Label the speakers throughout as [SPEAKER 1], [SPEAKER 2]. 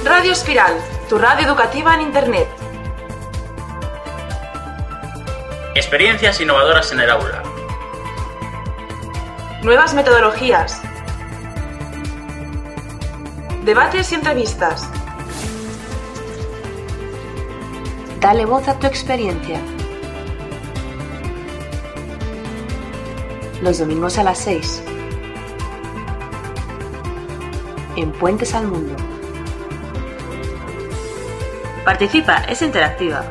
[SPEAKER 1] Radio Espiral, tu radio educativa en Internet.
[SPEAKER 2] Experiencias innovadoras en el aula.
[SPEAKER 1] Nuevas metodologías. Debates y entrevistas.
[SPEAKER 3] Dale voz a tu experiencia. Los domingos a las 6. En Puentes al Mundo.
[SPEAKER 4] Participa, es interactiva.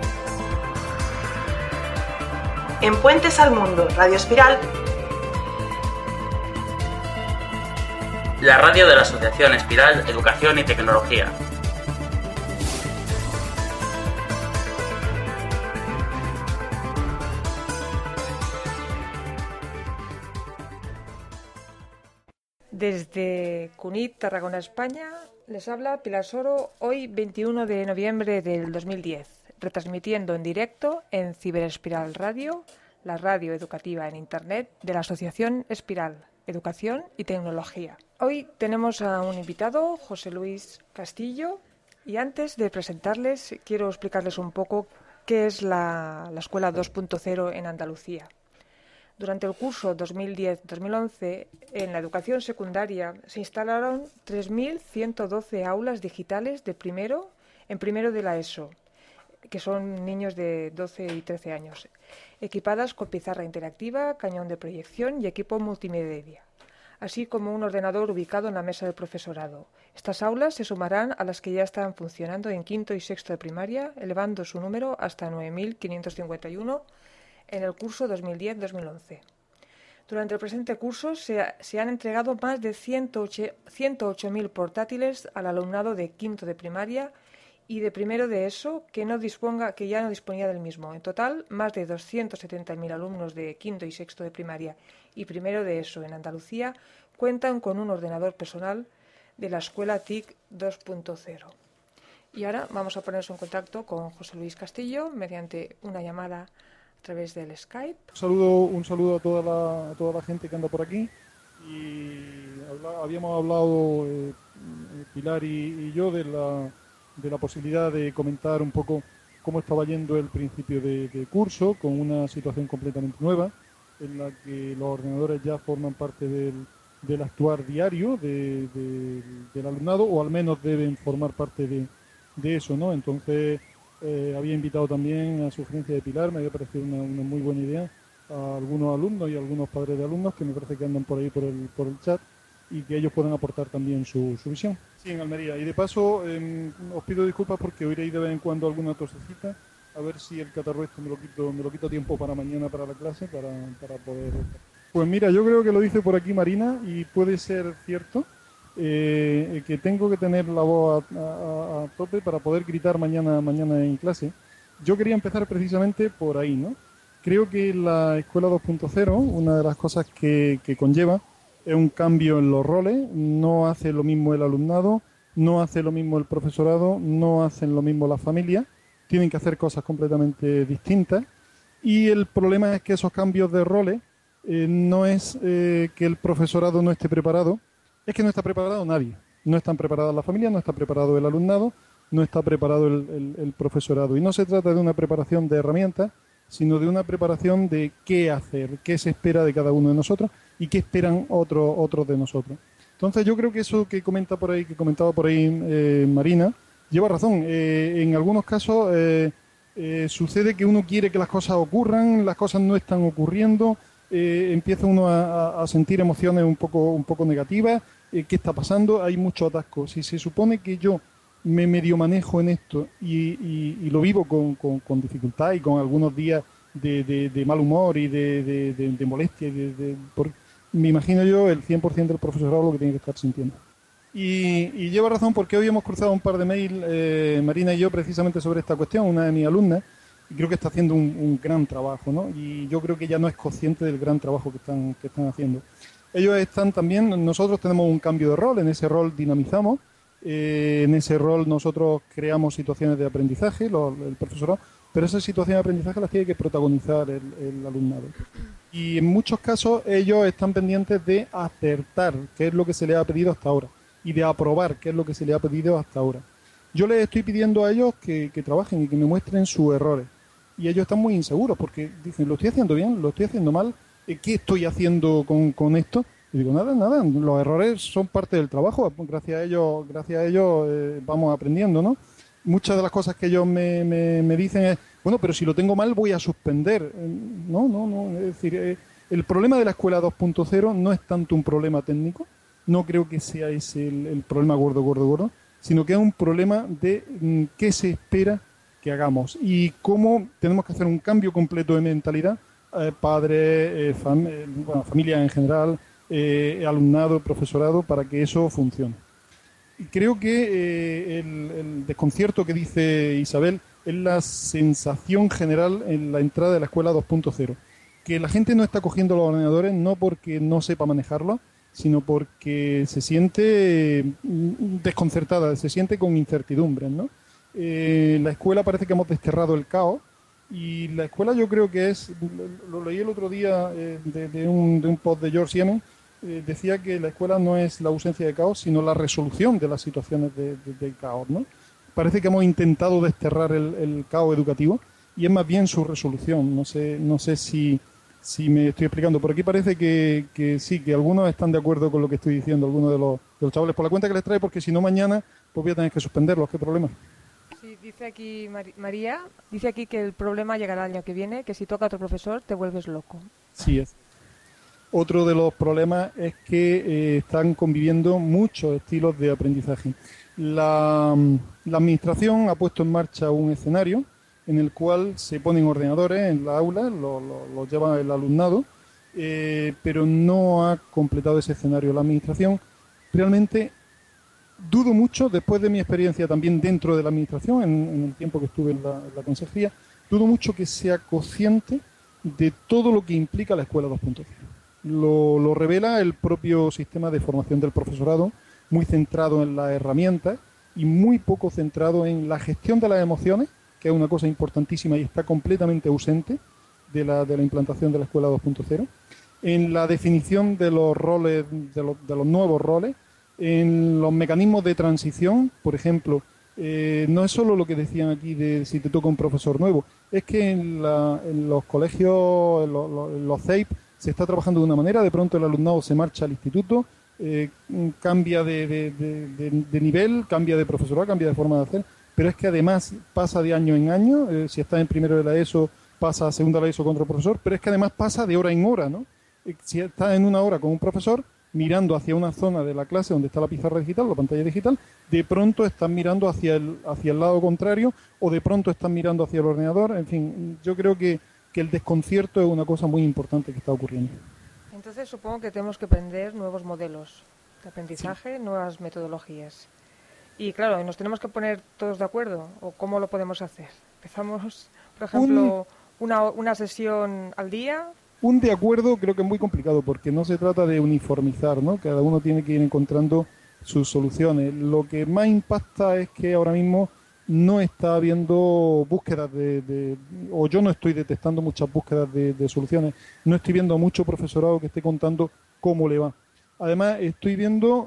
[SPEAKER 1] En Puentes al Mundo, Radio Espiral.
[SPEAKER 2] La radio de la Asociación Espiral, Educación y Tecnología.
[SPEAKER 5] Desde Cunit, Tarragona, España, les habla Pilar Soro, hoy 21 de noviembre del 2010, retransmitiendo en directo en Ciberespiral Radio, la radio educativa en Internet de la Asociación Espiral, Educación y Tecnología. Hoy tenemos a un invitado, José Luis Castillo, y antes de presentarles quiero explicarles un poco qué es la Escuela 2.0 en Andalucía. Durante el curso 2010-2011, en la educación secundaria se instalaron 3.112 aulas digitales en primero de la ESO, que son niños de 12 y 13 años, equipadas con pizarra interactiva, cañón de proyección y equipo multimedia, así como un ordenador ubicado en la mesa del profesorado. Estas aulas se sumarán a las que ya están funcionando en quinto y sexto de primaria, elevando su número hasta 9.551 en el curso 2010-2011. Durante el presente curso se han entregado más de 108.000 portátiles al alumnado de quinto de primaria y de primero de ESO que ya no disponía del mismo. En total, más de 270.000 alumnos de quinto y sexto de primaria y primero de ESO en Andalucía cuentan con un ordenador personal de la Escuela TIC 2.0. Y ahora vamos a ponernos en contacto con José Luis Castillo mediante una llamada a través del Skype.
[SPEAKER 6] Un saludo a toda la gente que anda por aquí. Y habíamos hablado Pilar y yo de la posibilidad de comentar un poco cómo estaba yendo el principio de curso, con una situación completamente nueva, en la que los ordenadores ya forman parte del actuar diario del alumnado, o al menos deben formar parte de eso, ¿no? Entonces, había invitado también, a sugerencia de Pilar, me había parecido una muy buena idea, a algunos alumnos y a algunos padres de alumnos que me parece que andan por ahí por el chat, y que ellos puedan aportar también su visión. Sí, en Almería. Y de paso, os pido disculpas porque oiréis de vez en cuando alguna tosecita, a ver si el catarro esto me lo quito a tiempo para mañana, para la clase, para poder... Pues mira, yo creo que lo dice por aquí Marina, y puede ser cierto, que tengo que tener la voz a tope para poder gritar mañana en clase. Yo quería empezar precisamente por ahí, ¿no? Creo que la Escuela 2.0, una de las cosas que conlleva es un cambio en los roles. No hace lo mismo el alumnado, no hace lo mismo el profesorado, no hacen lo mismo las familias, tienen que hacer cosas completamente distintas, y el problema es que esos cambios de roles no es que el profesorado no esté preparado, es que no está preparado nadie. No están preparadas las familias, no está preparado el alumnado, no está preparado el profesorado. Y no se trata de una preparación de herramientas, sino de una preparación de qué hacer, qué se espera de cada uno de nosotros y qué esperan otros de nosotros. Entonces yo creo que eso que comentaba por ahí Marina, lleva razón. En algunos casos sucede que uno quiere que las cosas ocurran, las cosas no están ocurriendo, empieza uno a sentir emociones un poco negativas. ¿Qué está pasando? Hay mucho atasco. Si se supone que yo me medio manejo en esto y lo vivo con dificultad y con algunos días de mal humor y de molestia, me imagino yo el 100% del profesorado lo que tiene que estar sintiendo. Y lleva razón, porque hoy hemos cruzado un par de mails, Marina y yo, precisamente sobre esta cuestión, una de mis alumnas, y creo que está haciendo un gran trabajo, ¿no? Y yo creo que ya no es consciente del gran trabajo que están haciendo. Ellos están también, nosotros tenemos un cambio de rol, en ese rol dinamizamos, en ese rol nosotros creamos situaciones de aprendizaje, el profesorado, pero esas situaciones de aprendizaje las tiene que protagonizar el alumnado. Y en muchos casos ellos están pendientes de acertar qué es lo que se les ha pedido hasta ahora y de aprobar qué es lo que se les ha pedido hasta ahora. Yo les estoy pidiendo a ellos que trabajen y que me muestren sus errores. Y ellos están muy inseguros porque dicen, ¿lo estoy haciendo bien? ¿Lo estoy haciendo mal? ¿Qué estoy haciendo con esto? Y digo, nada, los errores son parte del trabajo. Gracias a ellos vamos aprendiendo, ¿no? Muchas de las cosas que ellos me dicen es, bueno, pero si lo tengo mal voy a suspender. No. Es decir, el problema de la escuela 2.0 no es tanto un problema técnico, no creo que sea ese el problema gordo, sino que es un problema de qué se espera que hagamos y cómo tenemos que hacer un cambio completo de mentalidad, padres, familia en general, alumnado, profesorado, para que eso funcione. Y creo que el desconcierto que dice Isabel es la sensación general en la entrada de la escuela 2.0, que la gente no está cogiendo los ordenadores no porque no sepa manejarlos, sino porque se siente desconcertada, se siente con incertidumbres, ¿no? La escuela parece que hemos desterrado el caos y la escuela yo creo que es, lo leí el otro día de un post de George Siemens, decía que la escuela no es la ausencia de caos, sino la resolución de las situaciones de caos, ¿no? Parece que hemos intentado desterrar el caos educativo y es más bien su resolución. No sé si me estoy explicando. Por aquí parece que sí, que algunos están de acuerdo con lo que estoy diciendo, algunos de los chavales, por la cuenta que les trae, porque si no mañana pues voy a tener que suspenderlos. ¿Qué problema?
[SPEAKER 5] Sí, dice aquí María, dice aquí que el problema llegará el año que viene, que si toca otro profesor te vuelves loco.
[SPEAKER 6] Sí, es. Otro de los problemas es que están conviviendo muchos estilos de aprendizaje. La administración ha puesto en marcha un escenario en el cual se ponen ordenadores en la aula, los lleva el alumnado, pero no ha completado ese escenario la administración. Realmente dudo mucho, después de mi experiencia también dentro de la administración, en el tiempo que estuve en la consejería, dudo mucho que sea consciente de todo lo que implica la escuela 2.0. Lo revela el propio sistema de formación del profesorado, muy centrado en las herramientas y muy poco centrado en la gestión de las emociones, que es una cosa importantísima y está completamente ausente de la implantación de la escuela 2.0, en la definición de los roles, de los nuevos roles, en los mecanismos de transición. Por ejemplo, no es solo lo que decían aquí de si te toca un profesor nuevo, es que en los colegios, en los CEIP, se está trabajando de una manera, de pronto el alumnado se marcha al instituto, cambia de nivel, cambia de profesorado, cambia de forma de hacer, pero es que además pasa de año en año, si está en primero de la ESO, pasa a segunda de la ESO con otro profesor, pero es que además pasa de hora en hora, ¿no? Si está en una hora con un profesor, mirando hacia una zona de la clase donde está la pizarra digital, la pantalla digital, de pronto están mirando hacia el lado contrario, o de pronto están mirando hacia el ordenador. En fin, yo creo que el desconcierto es una cosa muy importante que está ocurriendo.
[SPEAKER 5] Entonces supongo que tenemos que aprender nuevos modelos de aprendizaje, sí, nuevas metodologías. Y claro, nos tenemos que poner todos de acuerdo, ¿o cómo lo podemos hacer? Empezamos, por ejemplo, una sesión al día.
[SPEAKER 6] Un de acuerdo creo que es muy complicado porque no se trata de uniformizar, ¿no? Cada uno tiene que ir encontrando sus soluciones. Lo que más impacta es que ahora mismo no está habiendo búsquedas o yo no estoy detectando muchas búsquedas de soluciones. No estoy viendo a mucho profesorado que esté contando cómo le va. Además, estoy viendo,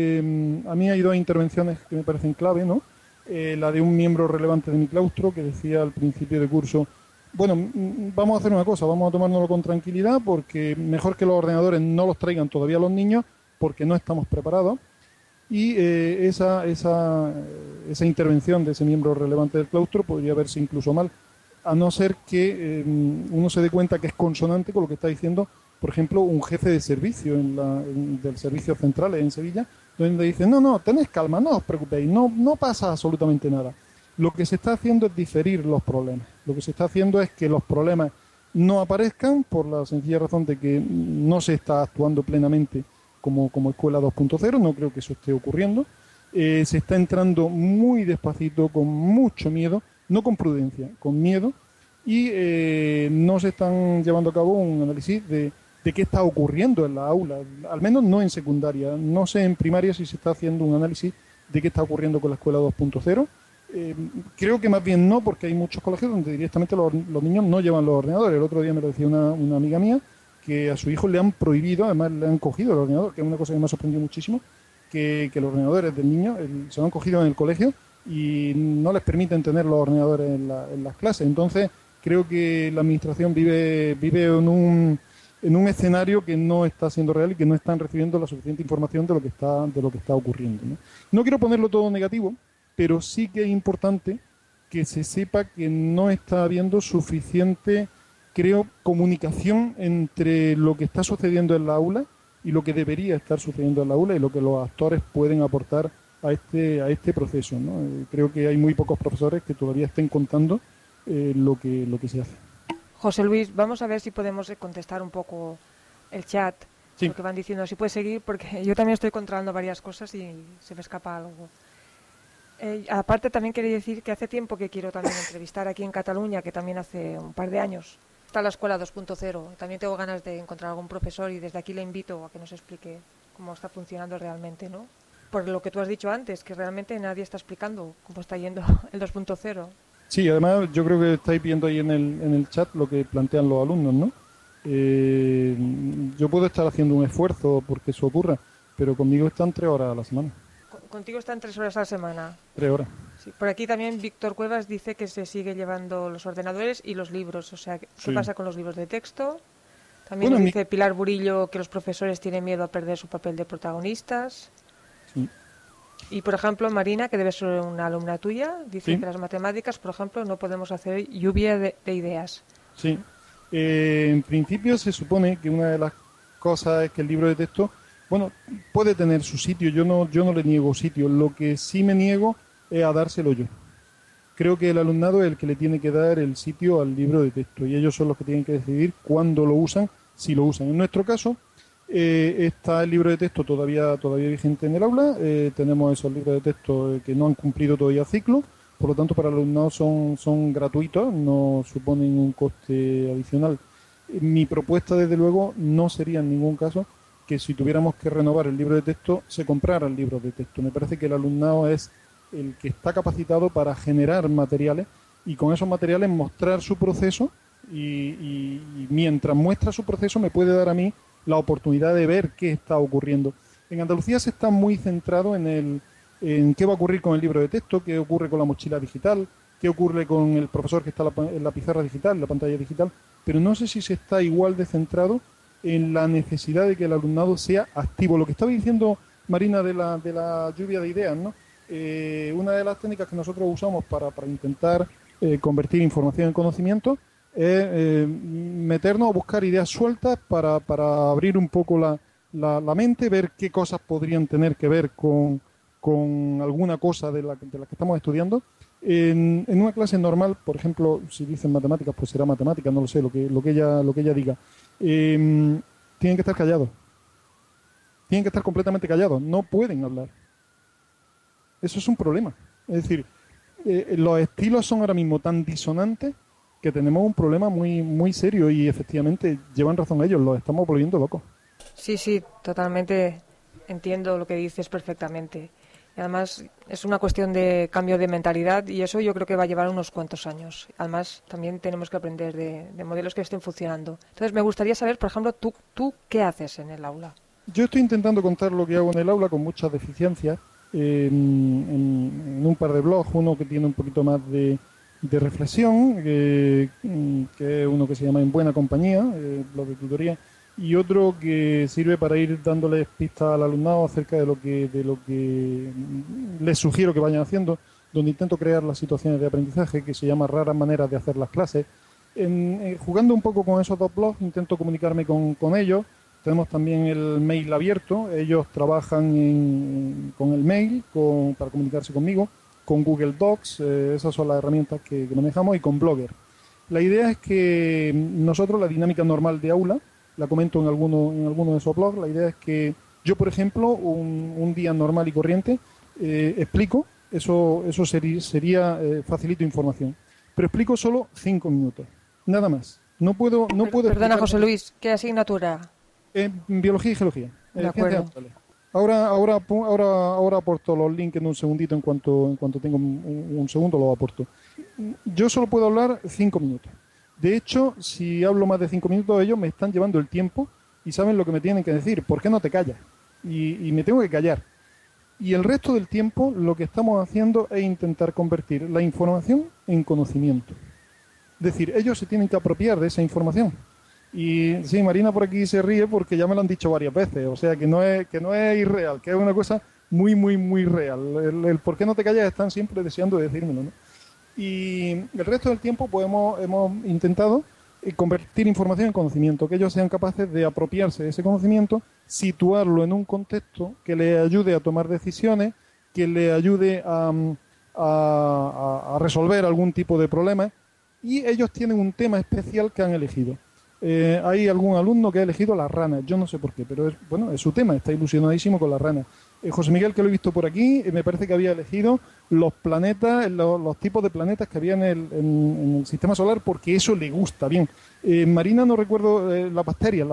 [SPEAKER 6] a mí hay dos intervenciones que me parecen clave, ¿no? La de un miembro relevante de mi claustro que decía al principio de curso, bueno, vamos a hacer una cosa, vamos a tomárnoslo con tranquilidad porque mejor que los ordenadores no los traigan todavía los niños porque no estamos preparados. Y esa intervención de ese miembro relevante del claustro podría verse incluso mal, a no ser que uno se dé cuenta que es consonante con lo que está diciendo, por ejemplo, un jefe de servicio del servicio central en Sevilla, donde dice, no, tenés calma, no os preocupéis, no pasa absolutamente nada. Lo que se está haciendo es diferir los problemas. Lo que se está haciendo es que los problemas no aparezcan por la sencilla razón de que no se está actuando plenamente como escuela 2.0, no creo que eso esté ocurriendo. Se está entrando muy despacito, con mucho miedo, no con prudencia, con miedo, y no se están llevando a cabo un análisis de qué está ocurriendo en la aula, al menos no en secundaria. No sé en primaria si se está haciendo un análisis de qué está ocurriendo con la escuela 2.0. Creo que más bien no, porque hay muchos colegios donde directamente los niños no llevan los ordenadores. El otro día me lo decía una amiga mía, que a su hijo le han prohibido, además le han cogido el ordenador, que es una cosa que me ha sorprendido muchísimo, que los ordenadores del niño se lo han cogido en el colegio y no les permiten tener los ordenadores en las clases. Entonces, creo que la administración vive en un escenario que no está siendo real y que no están recibiendo la suficiente información de lo que está ocurriendo, ¿no? No quiero ponerlo todo negativo, pero sí que es importante que se sepa que no está habiendo suficiente, creo, comunicación entre lo que está sucediendo en la aula y lo que debería estar sucediendo en la aula y lo que los actores pueden aportar a este proceso, ¿no? Creo que hay muy pocos profesores que todavía estén contando lo que se hace.
[SPEAKER 5] José Luis, vamos a ver si podemos contestar un poco el chat,
[SPEAKER 6] Sí.
[SPEAKER 5] lo que van diciendo. Si puedes seguir, porque yo también estoy controlando varias cosas y se me escapa algo. Aparte, también quería decir que hace tiempo que quiero también entrevistar aquí en Cataluña, que también hace un par de años está la Escuela 2.0. También tengo ganas de encontrar algún profesor y desde aquí le invito a que nos explique cómo está funcionando realmente, ¿no? Por lo que tú has dicho antes, que realmente nadie está explicando cómo está yendo el 2.0.
[SPEAKER 6] Sí, además yo creo que estáis viendo ahí en el chat lo que plantean los alumnos, ¿no? Yo puedo estar haciendo un esfuerzo porque eso ocurra, pero conmigo están 3 horas a la semana.
[SPEAKER 5] Contigo están 3 horas a la semana.
[SPEAKER 6] 3 horas.
[SPEAKER 5] Sí, por aquí también Víctor Cuevas dice que se sigue llevando los ordenadores y los libros. O sea, ¿qué
[SPEAKER 6] Sí.
[SPEAKER 5] pasa con los libros de texto? También
[SPEAKER 6] Bueno,
[SPEAKER 5] nos dice Pilar Burillo que los profesores tienen miedo a perder su papel de protagonistas.
[SPEAKER 6] Sí.
[SPEAKER 5] Y, por ejemplo, Marina, que debe ser una alumna tuya, dice
[SPEAKER 6] Sí.
[SPEAKER 5] que las matemáticas, por ejemplo, no podemos hacer lluvia de ideas.
[SPEAKER 6] Sí. En principio se supone que una de las cosas es que el libro de texto, bueno, puede tener su sitio, yo no le niego sitio, lo que sí me niego es a dárselo yo. Creo que el alumnado es el que le tiene que dar el sitio al libro de texto y ellos son los que tienen que decidir cuándo lo usan, si lo usan. En nuestro caso, está el libro de texto todavía vigente en el aula, tenemos esos libros de texto que no han cumplido todavía ciclo, por lo tanto para el alumnado son gratuitos, no suponen un coste adicional. Mi propuesta, desde luego, no sería en ningún caso que si tuviéramos que renovar el libro de texto, se comprara el libro de texto. Me parece que el alumnado es el que está capacitado para generar materiales y con esos materiales mostrar su proceso y mientras muestra su proceso me puede dar a mí la oportunidad de ver qué está ocurriendo. En Andalucía se está muy centrado en qué va a ocurrir con el libro de texto, qué ocurre con la mochila digital, qué ocurre con el profesor que está en la pizarra digital, la pantalla digital, pero no sé si se está igual de centrado en la necesidad de que el alumnado sea activo. Lo que estaba diciendo Marina de la lluvia de ideas, ¿no? Una de las técnicas que nosotros usamos para intentar convertir información en conocimiento es meternos a buscar ideas sueltas para abrir un poco la mente, ver qué cosas podrían tener que ver con alguna cosa de la que estamos estudiando. En una clase normal, por ejemplo, si dicen matemáticas, pues será matemáticas, no lo sé, lo que ella diga. Tienen que estar callados. Tienen que estar completamente callados. No pueden hablar. Eso es un problema. Es decir, los estilos son ahora mismo tan disonantes que tenemos un problema muy, muy serio y efectivamente llevan razón ellos, los estamos volviendo locos.
[SPEAKER 5] Sí, totalmente entiendo lo que dices perfectamente. Y además es una cuestión de cambio de mentalidad y eso yo creo que va a llevar unos cuantos años. Además también tenemos que aprender de modelos que estén funcionando. Entonces me gustaría saber, por ejemplo, ¿tú qué haces en el aula?
[SPEAKER 6] Yo estoy intentando contar lo que hago en el aula con muchas deficiencias en un par de blogs, uno que tiene un poquito más de reflexión, que es uno que se llama En Buena Compañía, blog de tutoría, y otro que sirve para ir dándoles pistas al alumnado acerca de lo que les sugiero que vayan haciendo, donde intento crear las situaciones de aprendizaje, que se llama Raras Maneras de Hacer las Clases. Jugando un poco con esos dos blogs, intento comunicarme con ellos. Tenemos también el mail abierto, ellos trabajan con el mail para comunicarse conmigo, con Google Docs, esas son las herramientas que manejamos, y con Blogger. La idea es que nosotros, la dinámica normal de aula, la comento en alguno de esos blogs, la idea es que yo, por ejemplo, un día normal y corriente, explico, eso sería facilito información, pero explico solo 5 minutos, nada más. No puedo
[SPEAKER 5] Perdona, José Luis, ¿qué asignatura?
[SPEAKER 6] Biología y geología.
[SPEAKER 5] De acuerdo.
[SPEAKER 6] Ahora aporto los links en un segundito, en cuanto tengo un segundo los aporto. Yo solo puedo hablar 5 minutos. De hecho, si hablo más de 5 minutos, ellos me están llevando el tiempo y saben lo que me tienen que decir. ¿Por qué no te callas? Y me tengo que callar. Y el resto del tiempo lo que estamos haciendo es intentar convertir la información en conocimiento. Es decir, ellos se tienen que apropiar de esa información. Y sí, Marina por aquí se ríe porque ya me lo han dicho varias veces, o sea que no es irreal, que es una cosa muy, muy, muy real. El por qué no te callas están siempre deseando decírmelo, ¿no? Y el resto del tiempo pues hemos intentado convertir información en conocimiento, que ellos sean capaces de apropiarse de ese conocimiento, situarlo en un contexto que les ayude a tomar decisiones, que les ayude a resolver algún tipo de problema, y ellos tienen un tema especial que han elegido. Hay algún alumno que ha elegido las ranas, yo no sé por qué, pero es su tema, está ilusionadísimo con las ranas. José Miguel, que lo he visto por aquí, me parece que había elegido los planetas, los tipos de planetas que había en el sistema solar, porque eso le gusta bien. Marina, no recuerdo, las bacterias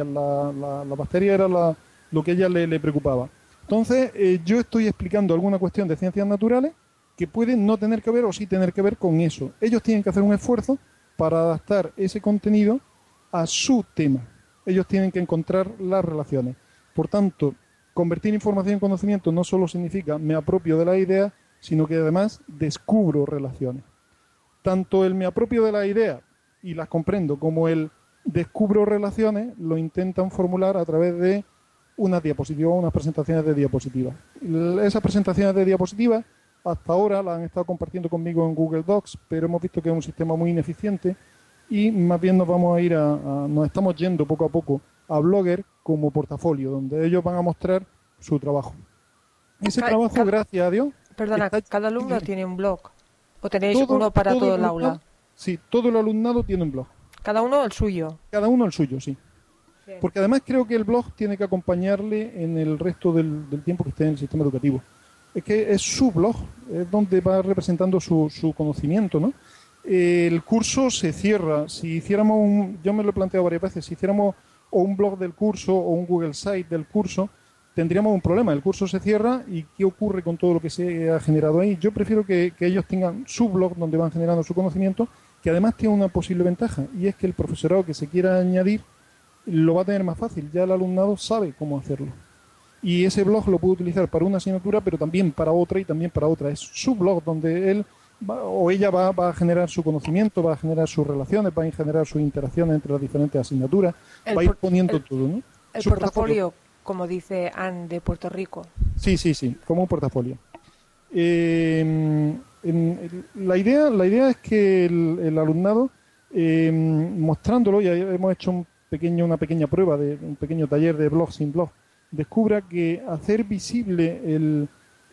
[SPEAKER 6] era lo que a ella le preocupaba. Entonces, yo estoy explicando alguna cuestión de ciencias naturales que puede no tener que ver o sí tener que ver con eso. Ellos tienen que hacer un esfuerzo para adaptar ese contenido a su tema. Ellos tienen que encontrar las relaciones. Por tanto, convertir información en conocimiento no solo significa me apropio de la idea, sino que además descubro relaciones. Tanto el me apropio de la idea y las comprendo como el descubro relaciones lo intentan formular a través de unas diapositivas, unas presentaciones de diapositivas. Esas presentaciones de diapositivas hasta ahora las han estado compartiendo conmigo en Google Docs, pero hemos visto que es un sistema muy ineficiente y más bien nos vamos a ir nos estamos yendo poco a poco a Blogger como portafolio, donde ellos van a mostrar su trabajo. Ese trabajo, gracias a Dios...
[SPEAKER 5] Perdona, ¿cada alumno tiene un blog? ¿O tenéis uno para todo el aula?
[SPEAKER 6] Sí, todo el alumnado tiene un blog.
[SPEAKER 5] ¿Cada uno el suyo?
[SPEAKER 6] Cada uno el suyo, sí. Bien. Porque además creo que el blog tiene que acompañarle en el resto del tiempo que esté en el sistema educativo. Es que es su blog, es donde va representando su conocimiento, ¿no? El curso se cierra. Si hiciéramos yo me lo he planteado varias veces, si hiciéramos o un blog del curso o un Google Site del curso, tendríamos un problema. El curso se cierra y ¿qué ocurre con todo lo que se ha generado ahí? Yo prefiero que ellos tengan su blog donde van generando su conocimiento, que además tiene una posible ventaja, y es que el profesorado que se quiera añadir lo va a tener más fácil. Ya el alumnado sabe cómo hacerlo. Y ese blog lo puede utilizar para una asignatura, pero también para otra y también para otra. Es su blog donde él o ella va a generar su conocimiento, va a generar sus relaciones, va a generar sus interacciones entre las diferentes asignaturas, va a ir poniendo todo, ¿no?
[SPEAKER 5] El portafolio, como dice Anne de Puerto Rico.
[SPEAKER 6] Sí, como un portafolio. La idea es que el alumnado, mostrándolo, ya hemos hecho una pequeña prueba, un pequeño taller de blog sin blog, descubra que hacer visible el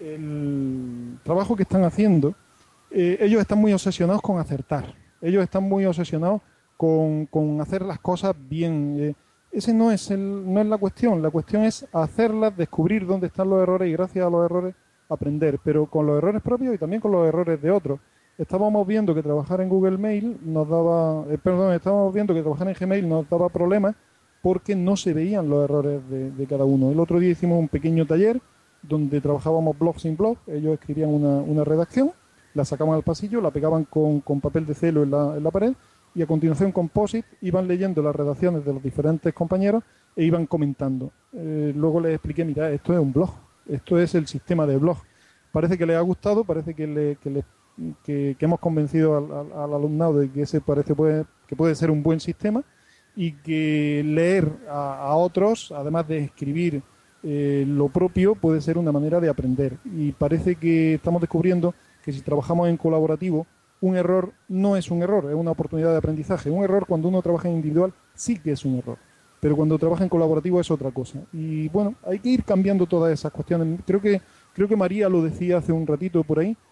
[SPEAKER 6] trabajo que están haciendo, ellos están muy obsesionados con acertar. Ellos están muy obsesionados con hacer las cosas bien. Ese no es la cuestión. La cuestión es hacerlas, descubrir dónde están los errores y gracias a los errores aprender, pero con los errores propios y también con los errores de otros. Estábamos viendo que trabajar en Google Mail estábamos viendo que trabajar en Gmail nos daba problemas porque no se veían los errores de cada uno. El otro día hicimos un pequeño taller donde trabajábamos blog sin blog. Ellos escribían una redacción, la sacaban al pasillo, la pegaban con papel de celo en la pared y a continuación con POSIT iban leyendo las redacciones de los diferentes compañeros e iban comentando. Luego les expliqué, mira, esto es un blog, esto es el sistema de blog. Parece que les ha gustado, parece que hemos convencido al alumnado de que ese que puede ser un buen sistema y que leer a otros, además de escribir lo propio, puede ser una manera de aprender. Y parece que estamos descubriendo que si trabajamos en colaborativo, un error no es un error, es una oportunidad de aprendizaje. Un error cuando uno trabaja en individual sí que es un error, pero cuando trabaja en colaborativo es otra cosa. Y bueno, hay que ir cambiando todas esas cuestiones. Creo que María lo decía hace un ratito por ahí,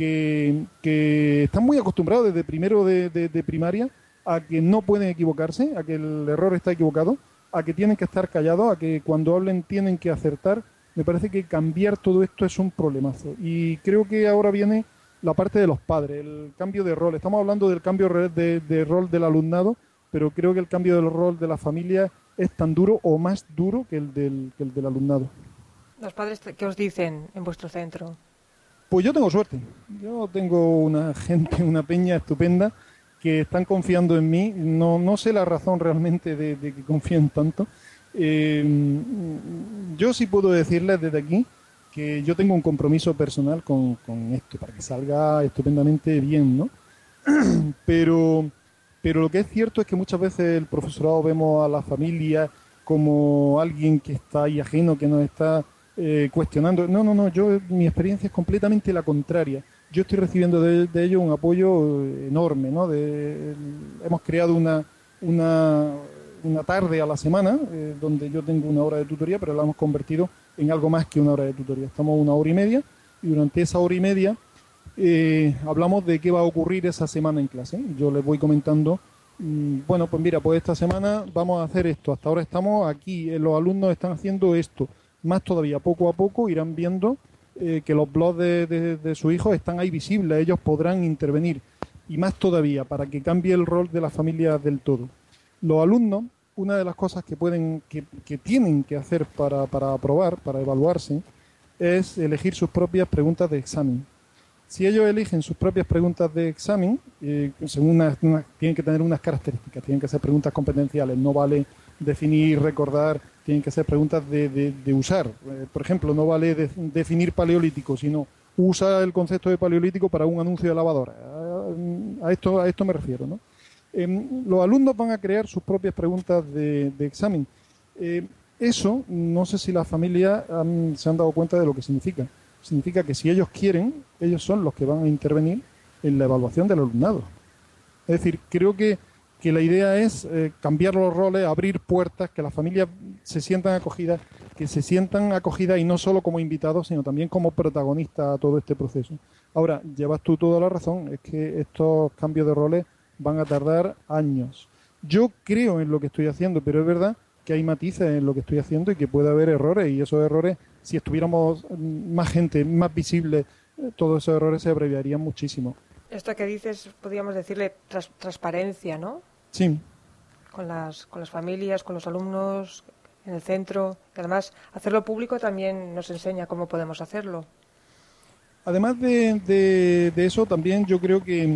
[SPEAKER 6] que están muy acostumbrados desde primero de primaria a que no pueden equivocarse, a que el error está equivocado, a que tienen que estar callados, a que cuando hablen tienen que acertar. Me parece que cambiar todo esto es un problemazo. Y creo que ahora viene la parte de los padres, el cambio de rol. Estamos hablando del cambio de rol del alumnado, pero creo que el cambio del rol de la familia es tan duro o más duro que el del alumnado.
[SPEAKER 5] ¿Los padres qué os dicen en vuestro centro?
[SPEAKER 6] Pues yo tengo suerte. Yo tengo una peña estupenda que están confiando en mí. No sé la razón realmente de que confíen tanto. Yo sí puedo decirles desde aquí que yo tengo un compromiso personal con esto, para que salga estupendamente bien, ¿no? Pero lo que es cierto es que muchas veces el profesorado vemos a la familia como alguien que está ahí ajeno, que nos está cuestionando. No, mi experiencia es completamente la contraria. Yo estoy recibiendo de ellos un apoyo enorme, ¿no? Hemos creado una tarde a la semana, donde yo tengo una hora de tutoría, pero la hemos convertido en algo más que una hora de tutoría. Estamos 1 hora y media y durante esa 1 hora y media hablamos de qué va a ocurrir esa semana en clase. Yo les voy comentando, bueno, pues mira, pues esta semana vamos a hacer esto. Hasta ahora estamos aquí, los alumnos están haciendo esto. Más todavía, poco a poco irán viendo que los blogs de sus hijos están ahí visibles, ellos podrán intervenir. Y más todavía, para que cambie el rol de la familia del todo. Los alumnos, una de las cosas que tienen que hacer para aprobar, para evaluarse, es elegir sus propias preguntas de examen. Si ellos eligen sus propias preguntas de examen, según tienen que tener unas características, tienen que ser preguntas competenciales, no vale definir, recordar, tienen que ser preguntas de usar. Por ejemplo, no vale definir paleolítico, sino usa el concepto de paleolítico para un anuncio de lavadora. A esto me refiero, ¿no? Los alumnos van a crear sus propias preguntas de examen. Eso, no sé si las familias se han dado cuenta de lo que significa. Significa que si ellos quieren, ellos son los que van a intervenir en la evaluación del alumnado. Es decir, creo que la idea es cambiar los roles, abrir puertas, que las familias se sientan acogidas, y no solo como invitados, sino también como protagonistas a todo este proceso. Ahora, llevas tú toda la razón, es que estos cambios de roles van a tardar años. Yo creo en lo que estoy haciendo, pero es verdad que hay matices en lo que estoy haciendo y que puede haber errores, y esos errores, si estuviéramos más gente, más visible, todos esos errores se abreviarían muchísimo.
[SPEAKER 5] Esto que dices, podríamos decirle transparencia, ¿no?
[SPEAKER 6] Sí.
[SPEAKER 5] Con las familias, con los alumnos, en el centro. Y además, hacerlo público también nos enseña cómo podemos hacerlo.
[SPEAKER 6] Además de eso, también yo creo que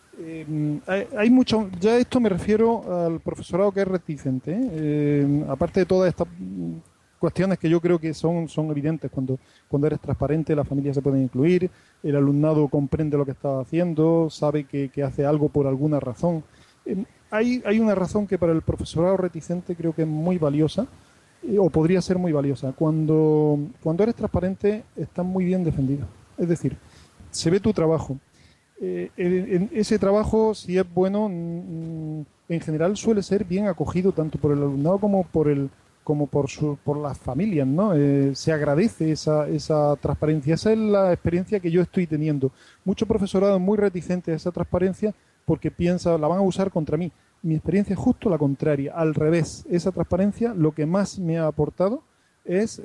[SPEAKER 6] hay mucho, ya esto me refiero al profesorado que es reticente, aparte de todas estas cuestiones que yo creo que son evidentes cuando eres transparente, la familia se puede incluir, el alumnado comprende lo que está haciendo, sabe que hace algo por alguna razón. Hay una razón que para el profesorado reticente creo que es muy valiosa, o podría ser muy valiosa. Cuando eres transparente, estás muy bien defendido. Es decir, se ve tu trabajo. En ese trabajo, si es bueno, en general suele ser bien acogido tanto por el alumnado como por las familias, ¿no? Se agradece esa transparencia. Esa es la experiencia que yo estoy teniendo. Mucho profesorado es muy reticente a esa transparencia porque piensa, la van a usar contra mí. Mi experiencia es justo la contraria, al revés. Esa transparencia lo que más me ha aportado es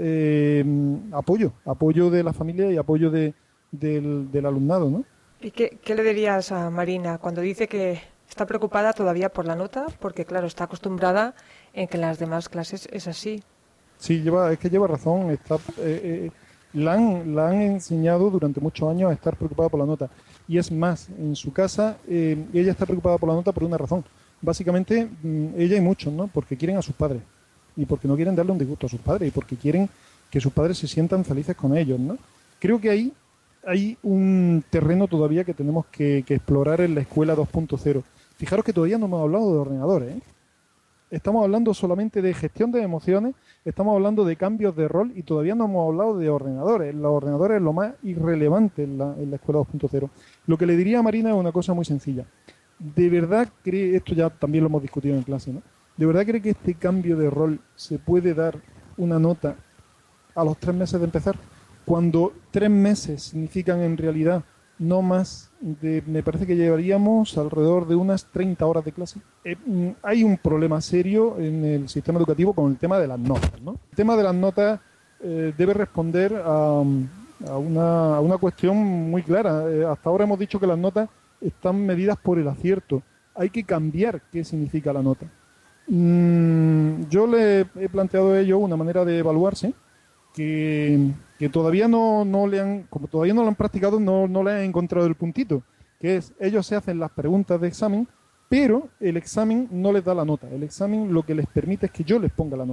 [SPEAKER 6] apoyo de la familia y apoyo del alumnado, ¿no?
[SPEAKER 5] ¿Y qué le dirías a Marina cuando dice que está preocupada todavía por la nota? Porque, claro, está acostumbrada en que en las demás clases es así.
[SPEAKER 6] Sí, lleva razón. La han enseñado durante muchos años a estar preocupada por la nota. Y es más, en su casa, ella está preocupada por la nota por una razón. Básicamente, ella y muchos, ¿no? Porque quieren a sus padres. Y porque no quieren darle un disgusto a sus padres. Y porque quieren que sus padres se sientan felices con ellos, ¿no? Creo que ahí hay un terreno todavía que tenemos que explorar en la escuela 2.0. Fijaros que todavía no hemos hablado de ordenadores, ¿eh? Estamos hablando solamente de gestión de emociones, estamos hablando de cambios de rol y todavía no hemos hablado de ordenadores. Los ordenadores es lo más irrelevante en la escuela 2.0. Lo que le diría a Marina es una cosa muy sencilla. ¿De verdad cree, esto ya también lo hemos discutido en clase, ¿no? ¿De verdad cree que este cambio de rol se puede dar una nota a los 3 meses de empezar? Cuando 3 meses significan en realidad no más me parece que llevaríamos alrededor de unas 30 horas de clase. Hay un problema serio en el sistema educativo con el tema de las notas, ¿no? El tema de las notas debe responder a una cuestión muy clara. Hasta ahora hemos dicho que las notas están medidas por el acierto. Hay que cambiar qué significa la nota. Yo le he planteado a ellos una manera de evaluarse que todavía no le han, como todavía no lo han practicado, no le han encontrado el puntito, que es, ellos se hacen las preguntas de examen, pero el examen no les da la nota. El examen lo que les permite es que yo les ponga la nota.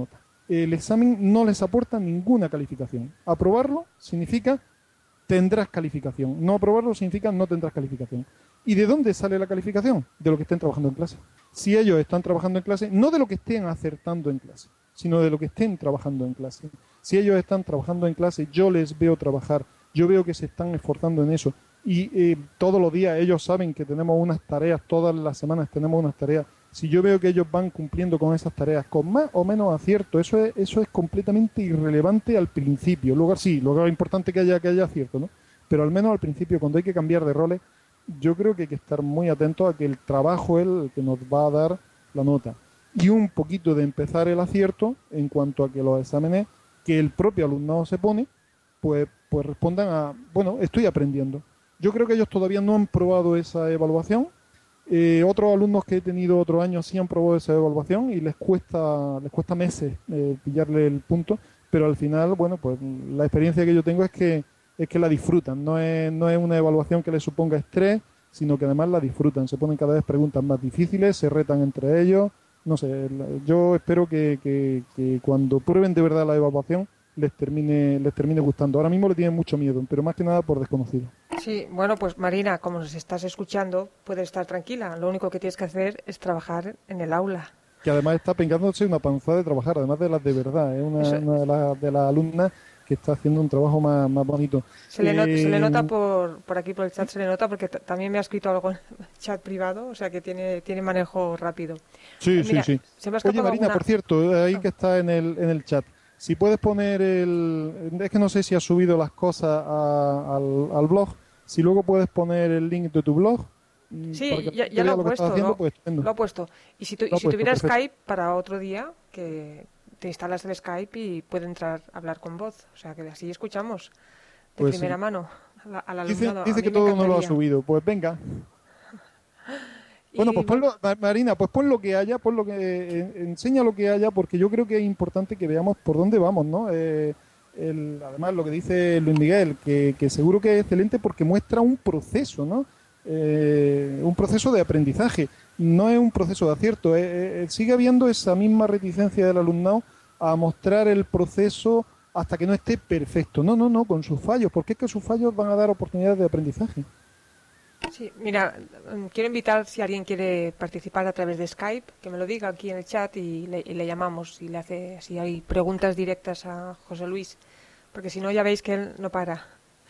[SPEAKER 6] el examen no les aporta ninguna calificación. Aprobarlo significa tendrás calificación. No aprobarlo significa no tendrás calificación. ¿Y de dónde sale la calificación? De lo que estén trabajando en clase. Si ellos están trabajando en clase, no de lo que estén acertando en clase, sino de lo que estén trabajando en clase. Si ellos están trabajando en clase, yo les veo trabajar, yo veo que se están esforzando en eso. Y todos los días ellos saben que tenemos unas tareas, todas las semanas tenemos unas tareas. Si yo veo que ellos van cumpliendo con esas tareas con más o menos acierto, eso es completamente irrelevante al principio. Luego sí, luego es importante que haya acierto, ¿no? Pero al menos al principio, cuando hay que cambiar de roles, yo creo que hay que estar muy atentos a que el trabajo es el que nos va a dar la nota. Y un poquito de empezar el acierto en cuanto a que los exámenes que el propio alumnado se pone, pues respondan a, bueno, estoy aprendiendo. Yo creo que ellos todavía no han probado esa evaluación. Otros alumnos que he tenido otros años sí han probado esa evaluación y les cuesta meses pillarle el punto, pero al final, bueno, pues la experiencia que yo tengo es que la disfrutan. No es una evaluación que les suponga estrés, sino que además la disfrutan. Se ponen cada vez preguntas más difíciles, se retan entre ellos. No sé, yo espero que cuando prueben de verdad la evaluación les termine gustando. Ahora mismo le tienen mucho miedo, pero más que nada por desconocido.
[SPEAKER 5] Sí, bueno, pues Marina, como nos estás escuchando, puedes estar tranquila. Lo único que tienes que hacer es trabajar en el aula.
[SPEAKER 6] Que además está pengándose una panzada de trabajar, además de las de verdad. Es una de las alumnas que está haciendo un trabajo más bonito.
[SPEAKER 5] Se le nota por aquí, por el chat, se le nota porque también me ha escrito algo en el chat privado, o sea que tiene manejo rápido.
[SPEAKER 6] Sí,
[SPEAKER 5] Mira,
[SPEAKER 6] sí.
[SPEAKER 5] Se me ha
[SPEAKER 6] Oye, Marina, por cierto, ahí que está en el chat, si puedes poner es que no sé si has subido las cosas al blog, si luego puedes poner el link de tu blog.
[SPEAKER 5] Sí, ya lo he puesto,
[SPEAKER 6] pues,
[SPEAKER 5] lo he puesto. Y si tuviera
[SPEAKER 6] perfecto.
[SPEAKER 5] Skype para otro día, que te instalas el Skype y puede entrar a hablar con voz. O sea, que así escuchamos de
[SPEAKER 6] Pues
[SPEAKER 5] primera
[SPEAKER 6] sí.
[SPEAKER 5] mano al alumnado.
[SPEAKER 6] Dice que todo no lo ha subido. Pues venga. Bueno, pues ponlo, Marina, pues pon lo que haya, enseña lo que haya, porque yo creo que es importante que veamos por dónde vamos, ¿no? Además, lo que dice Luis Miguel, que seguro que es excelente porque muestra un proceso, ¿no? Un proceso de aprendizaje, no es un proceso de acierto. Sigue habiendo esa misma reticencia del alumnado a mostrar el proceso hasta que no esté perfecto. No, con sus fallos, porque es que sus fallos van a dar oportunidades de aprendizaje.
[SPEAKER 5] Sí, mira, quiero invitar, si alguien quiere participar a través de Skype, que me lo diga aquí en el chat y le llamamos y le hace, si hay preguntas directas a José Luis, porque si no ya veis que él no para.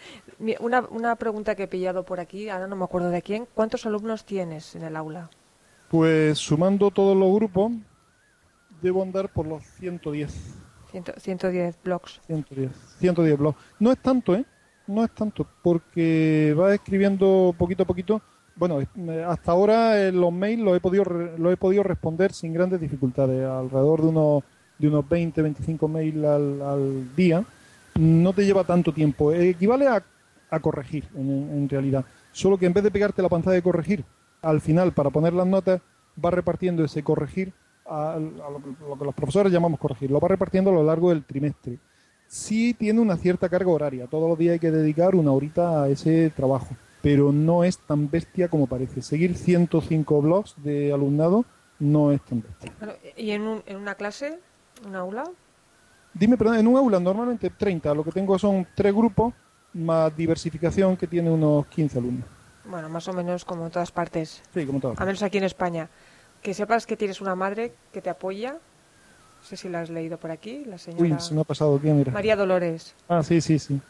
[SPEAKER 5] Una pregunta que he pillado por aquí, ahora no me acuerdo de quién. ¿Cuántos alumnos tienes en el aula?
[SPEAKER 6] Pues sumando todos los grupos, debo andar por los 110.
[SPEAKER 5] 110 blogs.
[SPEAKER 6] 110 blogs. No es tanto, ¿eh? No es tanto, porque va escribiendo poquito a poquito. Bueno, hasta ahora los mails los he podido responder sin grandes dificultades, alrededor de unos 20, 25 mails al día. No te lleva tanto tiempo. Equivale a corregir, en realidad. Solo que en vez de pegarte la panza de corregir, al final, para poner las notas, va repartiendo ese corregir a lo que los profesores llamamos corregir. Lo va repartiendo a lo largo del trimestre. Sí tiene una cierta carga horaria. Todos los días hay que dedicar una horita a ese trabajo. Pero no es tan bestia como parece. Seguir 105 blogs de alumnado no es tan bestia.
[SPEAKER 5] Bueno, ¿y en una clase, un aula?
[SPEAKER 6] Dime, perdón, en un aula normalmente 30. Lo que tengo son 3 grupos más diversificación que tiene unos 15 alumnos.
[SPEAKER 5] Bueno, más o menos como en todas partes.
[SPEAKER 6] Sí, como todas.
[SPEAKER 5] A menos aquí en España. Que sepas que tienes una madre que te apoya. No sé si la has leído por aquí, la señora...
[SPEAKER 6] Uy, se me ha pasado. ¿Quién era?
[SPEAKER 5] María Dolores.
[SPEAKER 6] Ah, sí.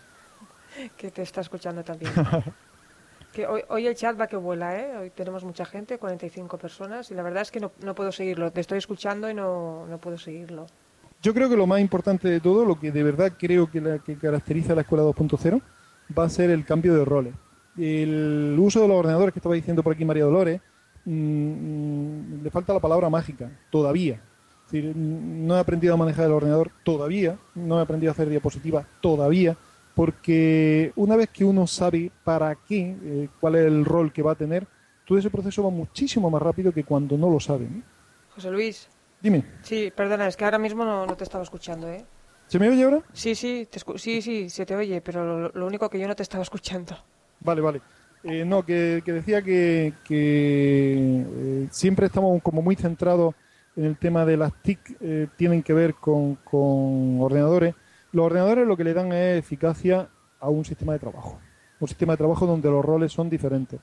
[SPEAKER 5] Que te está escuchando también. Que hoy el chat va que vuela, ¿eh? Hoy tenemos mucha gente, 45 personas, y la verdad es que no puedo seguirlo. Te estoy escuchando y no puedo seguirlo.
[SPEAKER 6] Yo creo que lo más importante de todo, lo que de verdad creo que caracteriza a la Escuela 2.0, va a ser el cambio de roles. El uso de los ordenadores, que estaba diciendo por aquí María Dolores, le falta la palabra mágica, todavía. Es decir, no he aprendido a manejar el ordenador todavía, no he aprendido a hacer diapositivas todavía, porque una vez que uno sabe para qué, cuál es el rol que va a tener, todo ese proceso va muchísimo más rápido que cuando no lo sabe, ¿no?
[SPEAKER 5] José Luis.
[SPEAKER 6] Dime.
[SPEAKER 5] Sí, perdona, es que ahora mismo no te estaba escuchando, ¿eh?
[SPEAKER 6] ¿Se me oye ahora?
[SPEAKER 5] Sí, sí, se te oye, pero lo único que yo no te estaba escuchando.
[SPEAKER 6] Vale. Que decía que siempre estamos como muy centrados en el tema de las TIC tienen que ver con ordenadores. Los ordenadores lo que le dan es eficacia a un sistema de trabajo. Un sistema de trabajo donde los roles son diferentes.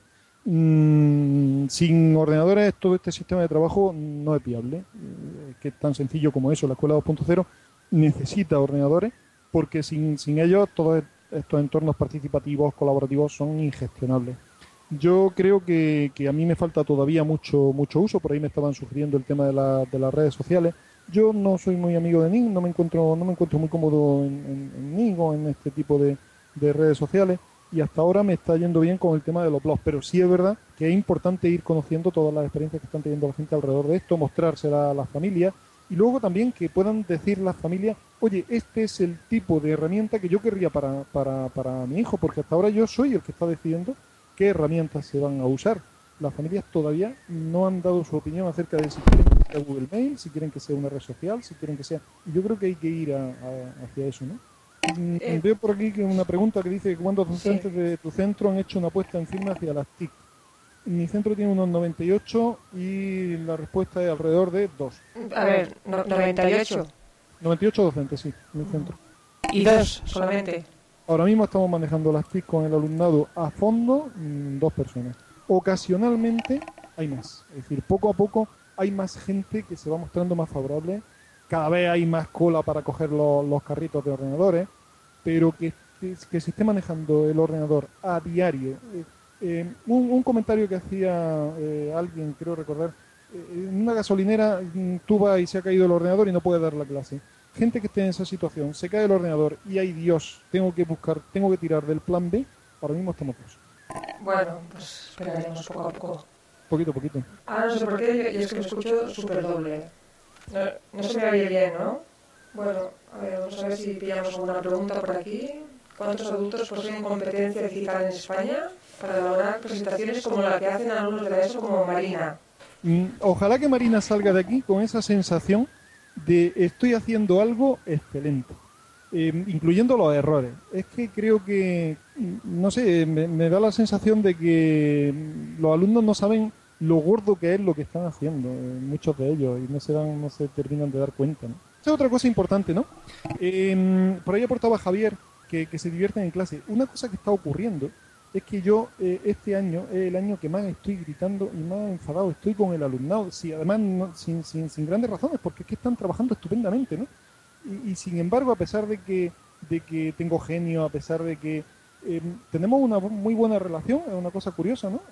[SPEAKER 6] Sin ordenadores todo este sistema de trabajo no es viable. Que es tan sencillo como eso. La Escuela 2.0 necesita ordenadores porque sin ellos todos estos entornos participativos, colaborativos son ingestionables. Yo creo que a mí me falta todavía mucho uso. Por ahí me estaban sugiriendo el tema de las redes sociales. Yo no soy muy amigo de Ning, no me encuentro muy cómodo en Ning o en este tipo de redes sociales, y hasta ahora me está yendo bien con el tema de los blogs, pero sí es verdad que es importante ir conociendo todas las experiencias que están teniendo la gente alrededor de esto, mostrársela a las familias, y luego también que puedan decir las familias, oye, este es el tipo de herramienta que yo querría para mi hijo, porque hasta ahora yo soy el que está decidiendo qué herramientas se van a usar. Las familias todavía no han dado su opinión acerca de si quieren que sea Google Mail, si quieren que sea una red social, si quieren que sea... Y yo creo que hay que ir hacia eso, ¿no? Veo por aquí que una pregunta que dice ¿cuántos docentes de tu centro han hecho una apuesta en firme hacia las TIC? Mi centro tiene unos 98 y la respuesta es alrededor de 2.
[SPEAKER 5] A ver, 98.
[SPEAKER 6] 98 docentes, sí, en el centro.
[SPEAKER 5] ¿Y 2 solamente?
[SPEAKER 6] Ahora mismo estamos manejando las TIC con el alumnado a fondo, 2 personas. Ocasionalmente hay más, es decir, poco a poco hay más gente que se va mostrando más favorable, cada vez hay más cola para coger los carritos de ordenadores, pero que se esté manejando el ordenador a diario. Un comentario que hacía alguien, creo recordar, en una gasolinera tú vas y se ha caído el ordenador y no puedes dar la clase. Gente que esté en esa situación, se cae el ordenador y ay Dios, tengo que tirar del plan B, ahora mismo estamos todos.
[SPEAKER 5] Bueno, pues esperaremos poco a poco.
[SPEAKER 6] Poquito.
[SPEAKER 5] Ah, no sé por qué, y es que me escucho súper doble. No se me oye bien, ¿no? Bueno, a ver, vamos a ver si pillamos alguna pregunta por aquí. ¿Cuántos adultos poseen competencia digital en España para elaborar presentaciones como la que hacen alumnos de la ESO como Marina?
[SPEAKER 6] Ojalá que Marina salga de aquí con esa sensación de estoy haciendo algo excelente, incluyendo los errores. Es que creo que, no sé, me da la sensación de que los alumnos no saben lo gordo que es lo que están haciendo, muchos de ellos, y no se terminan de dar cuenta, ¿no? Esa es otra cosa importante, ¿no? Por ahí aportaba Javier que se divierten en clase. Una cosa que está ocurriendo es que yo este año es el año que más estoy gritando y más enfadado estoy con el alumnado, sí, además sin grandes razones, porque es que están trabajando estupendamente, ¿no? Y sin embargo, a pesar de que tengo genio, a pesar de que tenemos una muy buena relación, es una cosa curiosa, ¿no?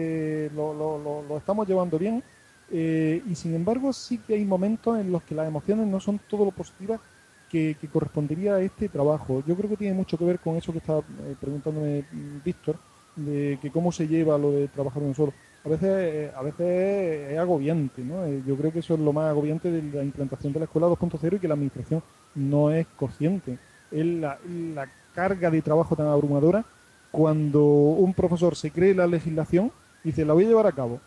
[SPEAKER 6] Lo estamos llevando bien, y sin embargo sí que hay momentos en los que las emociones no son todo lo positivas que correspondería a este trabajo. Yo creo que tiene mucho que ver con eso que estaba preguntándome Víctor, de que cómo se lleva lo de trabajar uno solo. A veces es agobiante, ¿no? Yo creo que eso es lo más agobiante de la implantación de la Escuela 2.0 y que la administración no es consciente. Es la carga de trabajo tan abrumadora cuando un profesor se cree la legislación y dice la voy a llevar a cabo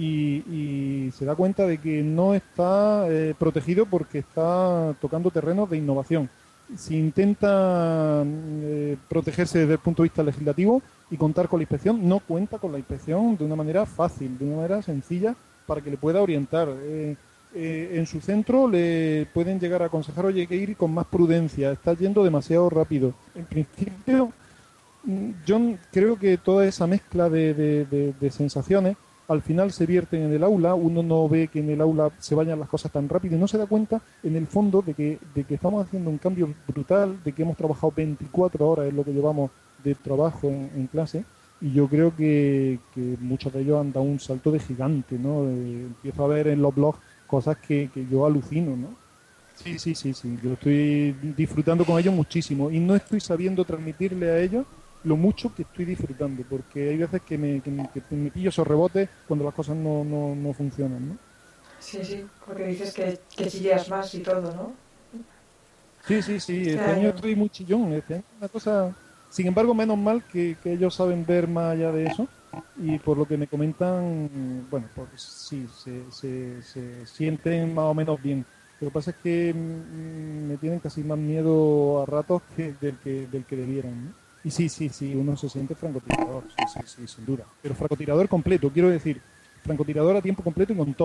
[SPEAKER 6] y se da cuenta de que no está protegido porque está tocando terrenos de innovación. Si intenta protegerse desde el punto de vista legislativo y contar con la inspección, no cuenta con la inspección de una manera fácil, de una manera sencilla para que le pueda orientar. En su centro le pueden llegar a aconsejar, oye, hay que ir con más prudencia, está yendo demasiado rápido. En principio, yo creo que toda esa mezcla de sensaciones al final se vierten en el aula. Uno no ve que en el aula se vayan las cosas tan rápido y no se da cuenta en el fondo de que estamos haciendo un cambio brutal, de que hemos trabajado 24 horas, es lo que llevamos de trabajo en clase, y yo creo que muchos de ellos han dado un salto de gigante, ¿no? Empiezo a ver en los blogs cosas que yo alucino, ¿no? Sí, yo estoy disfrutando con ellos muchísimo y no estoy sabiendo transmitirle a ellos lo mucho que estoy disfrutando, porque hay veces que me pillo esos rebotes cuando las cosas no funcionan, ¿no?
[SPEAKER 5] Sí, porque dices que chillas más y todo, ¿no?
[SPEAKER 6] Sí, este año estoy muy chillón, este año es una cosa... Sin embargo, menos mal que ellos saben ver más allá de eso, y por lo que me comentan, bueno, pues sí, se sienten más o menos bien. Lo que pasa es que me tienen casi más miedo a ratos del que debieran, ¿no? Y sí, uno se siente francotirador, sí, sin duda. Pero francotirador completo, quiero decir, francotirador a tiempo completo y con todo.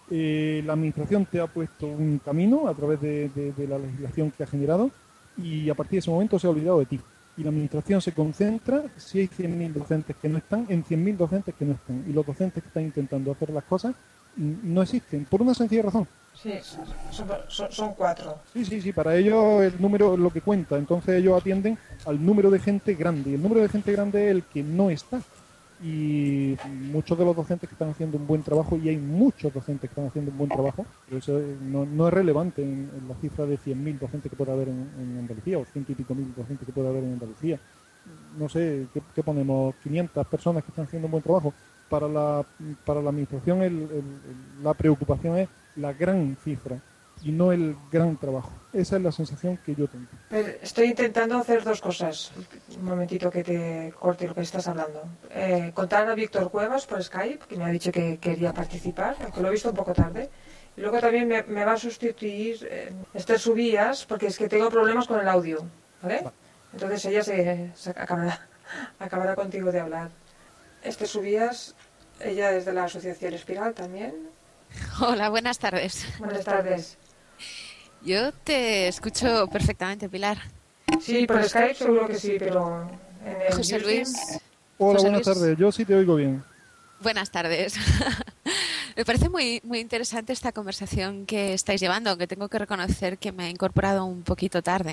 [SPEAKER 6] La administración te ha puesto un camino a través de la legislación que ha generado y a partir de ese momento se ha olvidado de ti. Y la administración se concentra, si hay 100.000 docentes que no están, en 100.000 docentes que no están. Y los docentes que están intentando hacer las cosas no existen, por una sencilla razón.
[SPEAKER 5] Sí, son 4.
[SPEAKER 6] Sí, para ellos el número es lo que cuenta. Entonces ellos atienden al número de gente grande. Y el número de gente grande es el que no está. Y muchos de los docentes que están haciendo un buen trabajo, y hay muchos docentes que están haciendo un buen trabajo, pero eso no es relevante en la cifra de 100.000 docentes que puede haber en Andalucía, o 100 y pico mil docentes que puede haber en Andalucía. No sé, ¿qué ponemos? 500 personas que están haciendo un buen trabajo. Para la administración la preocupación es la gran cifra y no el gran trabajo. Esa es la sensación que yo tengo.
[SPEAKER 5] Estoy intentando hacer 2 cosas. Un momentito que te corte lo que estás hablando. Contar a Víctor Cuevas por Skype, que me ha dicho que quería participar, aunque lo he visto un poco tarde. Y luego también me va a sustituir Esther Subías, porque es que tengo problemas con el audio, ¿vale? Entonces ella se acabará contigo de hablar. Esther Subías, ella es de la Asociación Espiral también.
[SPEAKER 7] Hola, buenas tardes.
[SPEAKER 5] Buenas tardes.
[SPEAKER 7] Yo te escucho perfectamente, Pilar.
[SPEAKER 5] Sí, por Skype seguro que sí, pero en el
[SPEAKER 7] José
[SPEAKER 5] YouTube...
[SPEAKER 7] Luis.
[SPEAKER 6] Hola,
[SPEAKER 7] José
[SPEAKER 6] buenas
[SPEAKER 7] Luis.
[SPEAKER 6] tardes. Yo sí te oigo bien.
[SPEAKER 7] Buenas tardes. Me parece muy, muy interesante esta conversación que estáis llevando, aunque tengo que reconocer que me he incorporado un poquito tarde.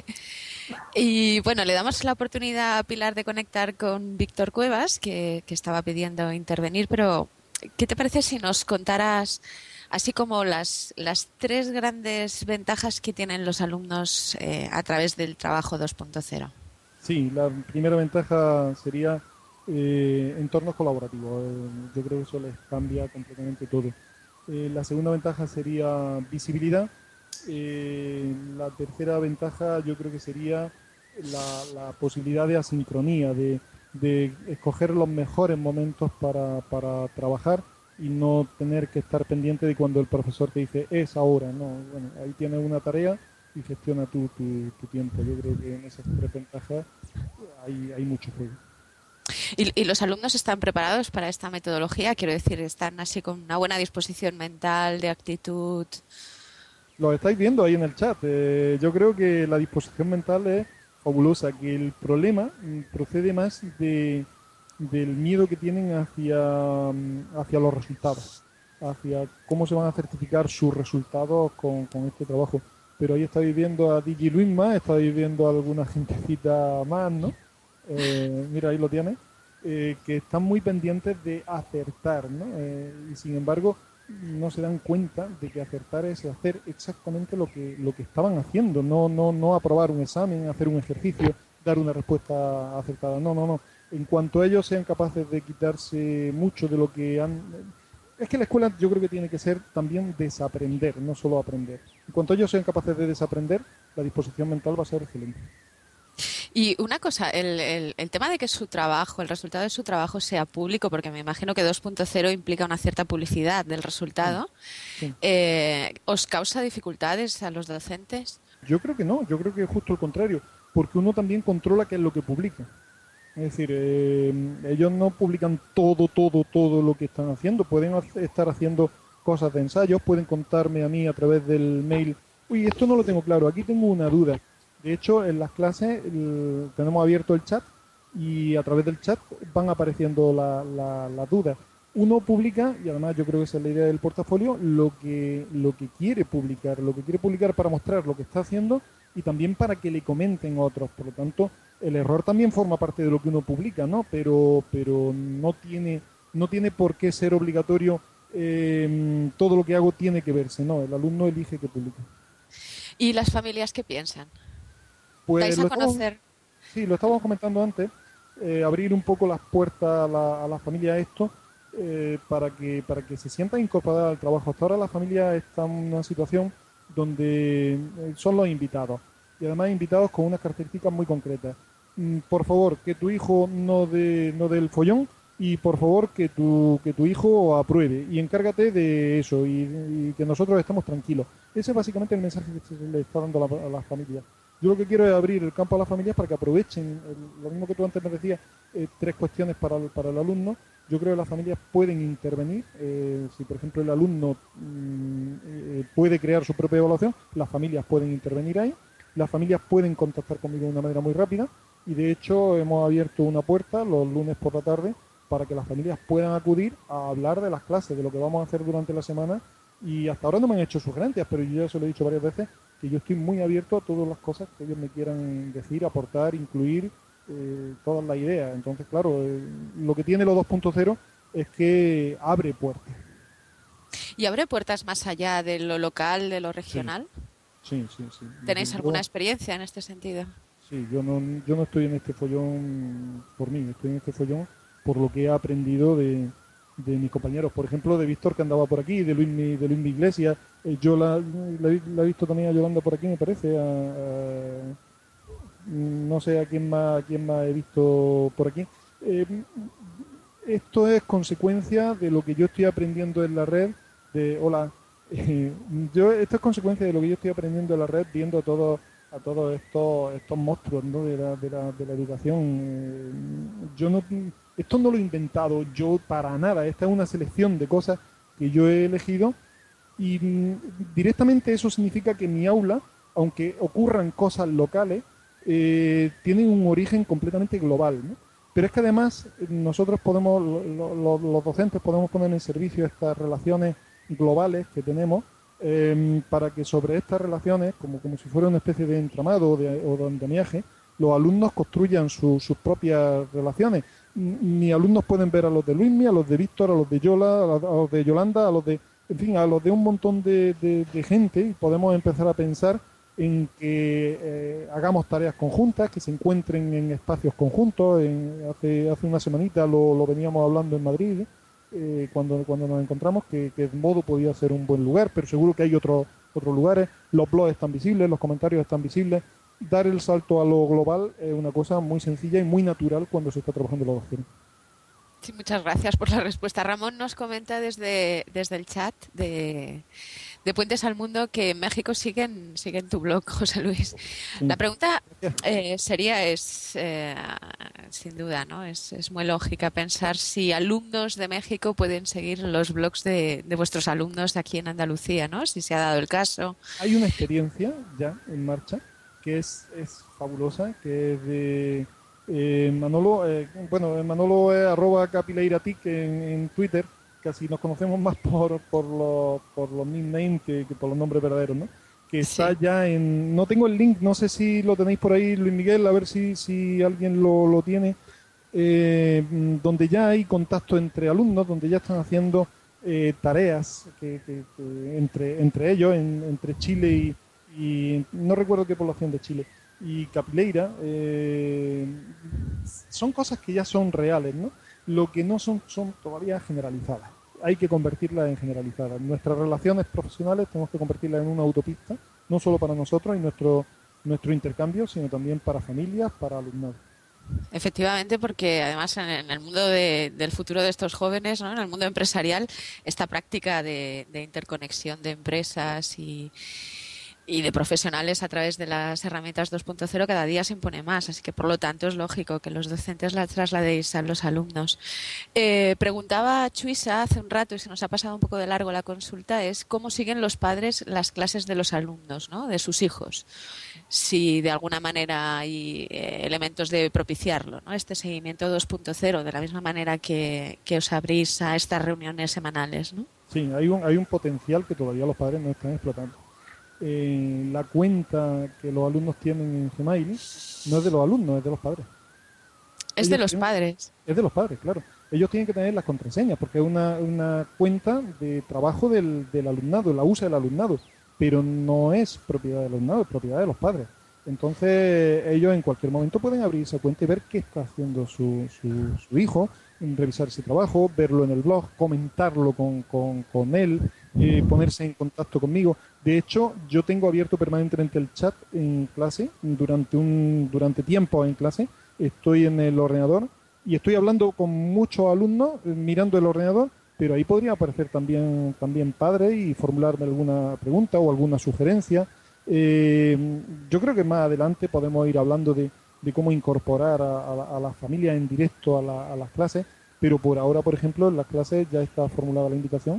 [SPEAKER 7] Y bueno, le damos la oportunidad a Pilar de conectar con Víctor Cuevas, que estaba pidiendo intervenir, pero ¿qué te parece si nos contaras así como las 3 grandes ventajas que tienen los alumnos a través del trabajo 2.0?
[SPEAKER 6] Sí, la primera ventaja sería entornos colaborativos. Yo creo que eso les cambia completamente todo. La segunda ventaja sería visibilidad. La tercera ventaja yo creo que sería la posibilidad de asincronía, de escoger los mejores momentos para trabajar y no tener que estar pendiente de cuando el profesor te dice es ahora. No, bueno, ahí tienes una tarea y gestiona tu tiempo. Yo creo que en esas 3 ventajas hay mucho juego.
[SPEAKER 7] ¿Y los alumnos están preparados para esta metodología? Quiero decir, ¿están así con una buena disposición mental, de actitud?
[SPEAKER 6] Lo estáis viendo ahí en el chat. Yo creo que la disposición mental es fabulosa, que el problema procede más del miedo que tienen hacia los resultados, hacia cómo se van a certificar sus resultados con este trabajo. Pero ahí estáis viendo a Digi Luisma, estáis viendo a alguna gentecita más, ¿no? Mira, ahí lo tienes, que están muy pendientes de acertar, ¿no? Y sin embargo no se dan cuenta de que acertar es hacer exactamente lo que estaban haciendo, no aprobar un examen, hacer un ejercicio, dar una respuesta acertada, no. En cuanto ellos sean capaces de quitarse mucho de lo que han... Es que la escuela yo creo que tiene que ser también desaprender, no solo aprender. En cuanto ellos sean capaces de desaprender, la disposición mental va a ser excelente.
[SPEAKER 7] Y una cosa, el tema de que su trabajo, el resultado de su trabajo sea público, porque me imagino que 2.0 implica una cierta publicidad del resultado,
[SPEAKER 6] Sí.
[SPEAKER 7] ¿os causa dificultades a los docentes?
[SPEAKER 6] Yo creo que no, yo creo que es justo lo contrario, porque uno también controla qué es lo que publica. Es decir, ellos no publican todo lo que están haciendo, pueden estar haciendo cosas de ensayos, pueden contarme a mí a través del mail, uy, esto no lo tengo claro, aquí tengo una duda. De hecho, en las clases tenemos abierto el chat y a través del chat van apareciendo las dudas. Uno publica, y además yo creo que esa es la idea del portafolio, lo que quiere publicar para mostrar lo que está haciendo y también para que le comenten otros. Por lo tanto, el error también forma parte de lo que uno publica, ¿no? Pero no tiene por qué ser obligatorio, todo lo que hago tiene que verse, ¿no? El alumno elige que publique.
[SPEAKER 7] ¿Y las familias qué piensan?
[SPEAKER 6] Pues
[SPEAKER 7] ¿Dais a conocer?
[SPEAKER 6] Sí, lo estábamos comentando antes, abrir un poco las puertas a la familia a esto, para que se sientan incorporadas al trabajo. Hasta ahora la familia está en una situación donde son los invitados, y además invitados con unas características muy concretas. Por favor, que tu hijo no dé el follón, y por favor que tu hijo apruebe, y encárgate de eso, y que nosotros estemos tranquilos. Ese es básicamente el mensaje que se le está dando a la familia. Yo lo que quiero es abrir el campo a las familias para que aprovechen, lo mismo que tú antes me decías, 3 cuestiones para el alumno. Yo creo que las familias pueden intervenir. Si, por ejemplo, el alumno puede crear su propia evaluación, las familias pueden intervenir ahí. Las familias pueden contactar conmigo de una manera muy rápida y, de hecho, hemos abierto una puerta los lunes por la tarde para que las familias puedan acudir a hablar de las clases, de lo que vamos a hacer durante la semana. Y hasta ahora no me han hecho sugerencias, pero yo ya se lo he dicho varias veces, que yo estoy muy abierto a todas las cosas que ellos me quieran decir, aportar, incluir, todas las ideas. Entonces, claro, lo que tiene lo 2.0 es que abre puertas.
[SPEAKER 7] ¿Y abre puertas más allá de lo local, de lo regional?
[SPEAKER 6] Sí.
[SPEAKER 7] ¿Tenéis alguna experiencia en este sentido?
[SPEAKER 6] Sí, yo no estoy en este follón por mí, estoy en este follón por lo que he aprendido de mis compañeros. Por ejemplo, de Víctor, que andaba por aquí, de Luismi Iglesias. Yo la he visto también a Yolanda por aquí, me parece. No sé a quién más he visto por aquí. Esto es consecuencia de lo que yo estoy aprendiendo en la red. Esto es consecuencia de lo que yo estoy aprendiendo en la red, viendo a todos estos monstruos, ¿no?, de la educación. Esto no lo he inventado yo para nada. Esta es una selección de cosas que yo he elegido y directamente eso significa que mi aula, aunque ocurran cosas locales, tienen un origen completamente global, ¿no? Pero es que además nosotros podemos, los docentes podemos poner en servicio estas relaciones globales que tenemos, para que sobre estas relaciones, como si fuera una especie de entramado o de andamiaje, los alumnos construyan sus propias relaciones. Mis alumnos pueden ver a los de Luismi, a los de Víctor, a los de Yola, a los de Yolanda, a los de un montón de gente, y podemos empezar a pensar en que hagamos tareas conjuntas, que se encuentren en espacios conjuntos. Hace una semanita lo veníamos hablando en Madrid, cuando nos encontramos, que Modo podía ser un buen lugar, pero seguro que hay otros lugares. Los blogs están visibles, los comentarios están visibles. Dar el salto a lo global es una cosa muy sencilla y muy natural cuando se está trabajando la doctrina.
[SPEAKER 7] Sí, muchas gracias por la respuesta. Ramón nos comenta desde el chat de Puentes al Mundo que en México siguen tu blog, José Luis. Sí. La pregunta sin duda, ¿no? Es muy lógica pensar si alumnos de México pueden seguir los blogs de vuestros alumnos de aquí en Andalucía, ¿no? Si se ha dado el caso.
[SPEAKER 6] Hay una experiencia ya en marcha que es fabulosa, que es de Manolo. Manolo es @capileiratic en Twitter. Casi nos conocemos más por los nicknames que por los nombres verdaderos, ¿no? Que está ya no tengo el link, no sé si lo tenéis por ahí, Luis Miguel, a ver si alguien lo tiene, donde ya hay contacto entre alumnos, donde ya están haciendo tareas que entre ellos, entre Chile y no recuerdo qué población de Chile, y Capileira. Son cosas que ya son reales, ¿no? Lo que no son todavía generalizadas. Hay que convertirlas en generalizadas. Nuestras relaciones profesionales tenemos que convertirlas en una autopista, no solo para nosotros y nuestro intercambio, sino también para familias, para alumnado.
[SPEAKER 7] Efectivamente, porque además en el mundo del futuro de estos jóvenes, ¿no?, en el mundo empresarial, esta práctica de interconexión de empresas y de profesionales a través de las herramientas 2.0 cada día se impone más, así que por lo tanto es lógico que los docentes la trasladéis a los alumnos. Preguntaba Chuisa hace un rato, y se nos ha pasado un poco de largo la consulta, es cómo siguen los padres las clases de los alumnos, ¿no?, de sus hijos, si de alguna manera hay elementos de propiciarlo, ¿no?, este seguimiento 2.0, de la misma manera que os abrís a estas reuniones semanales, ¿no?
[SPEAKER 6] Sí, hay un potencial que todavía los padres no están explotando. La cuenta que los alumnos tienen en Gmail no es de los alumnos, es de los padres.
[SPEAKER 7] Es de los padres.
[SPEAKER 6] Es de los padres, claro. Ellos tienen que tener las contraseñas porque es una cuenta de trabajo del alumnado, la usa el alumnado, pero no es propiedad del alumnado, es propiedad de los padres. Entonces ellos en cualquier momento pueden abrir esa cuenta y ver qué está haciendo su hijo, revisar ese trabajo, verlo en el blog, comentarlo con él, ponerse en contacto conmigo. De hecho, yo tengo abierto permanentemente el chat en clase, durante tiempo en clase, estoy en el ordenador y estoy hablando con muchos alumnos, mirando el ordenador, pero ahí podría aparecer también padre y formularme alguna pregunta o alguna sugerencia. Yo creo que más adelante podemos ir hablando de cómo incorporar a las familias en directo a las clases, pero por ahora, por ejemplo, en las clases ya está formulada la invitación.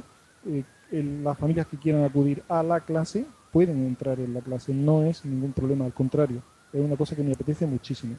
[SPEAKER 6] Las familias que quieran acudir a la clase pueden entrar en la clase, no es ningún problema, al contrario, es una cosa que me apetece muchísimo.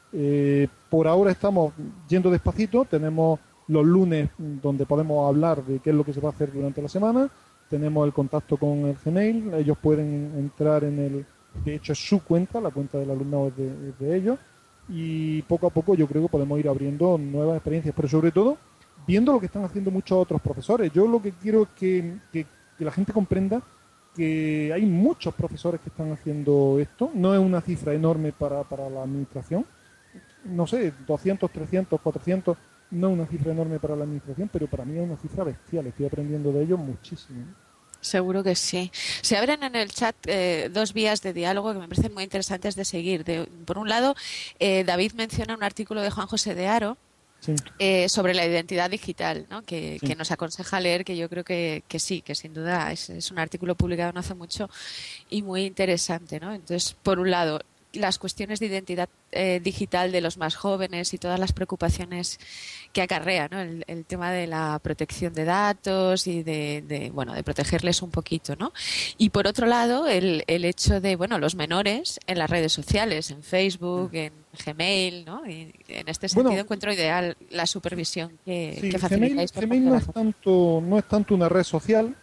[SPEAKER 6] Por ahora estamos yendo despacito, tenemos los lunes donde podemos hablar de qué es lo que se va a hacer durante la semana, tenemos el contacto con el Gmail, ellos pueden entrar de hecho es su cuenta, la cuenta del alumnado es de ellos, y poco a poco yo creo que podemos ir abriendo nuevas experiencias, pero sobre todo viendo lo que están haciendo muchos otros profesores. Yo lo que quiero es que la gente comprenda que hay muchos profesores que están haciendo esto, no es una cifra enorme para la administración, no sé, 200, 300, 400, no es una cifra enorme para la administración, pero para mí es una cifra bestial, estoy aprendiendo de ellos muchísimo.
[SPEAKER 7] Seguro que sí. Se abren en el chat dos vías de diálogo que me parecen muy interesantes de seguir. Por un lado, David menciona un artículo de Juan José de Haro, sí, sobre la identidad digital, ¿no? Que nos aconseja leer, que yo creo que sí, que sin duda es un artículo publicado no hace mucho y muy interesante, ¿no? Entonces, por un lado, las cuestiones de identidad digital de los más jóvenes y todas las preocupaciones que acarrea, ¿no? El tema de la protección de datos y de protegerles un poquito, ¿no? Y por otro lado, el hecho de, los menores en las redes sociales, en Facebook, en Gmail, ¿no? Y en este sentido encuentro ideal la supervisión que facilitáis.
[SPEAKER 6] Gmail no es tanto una red social,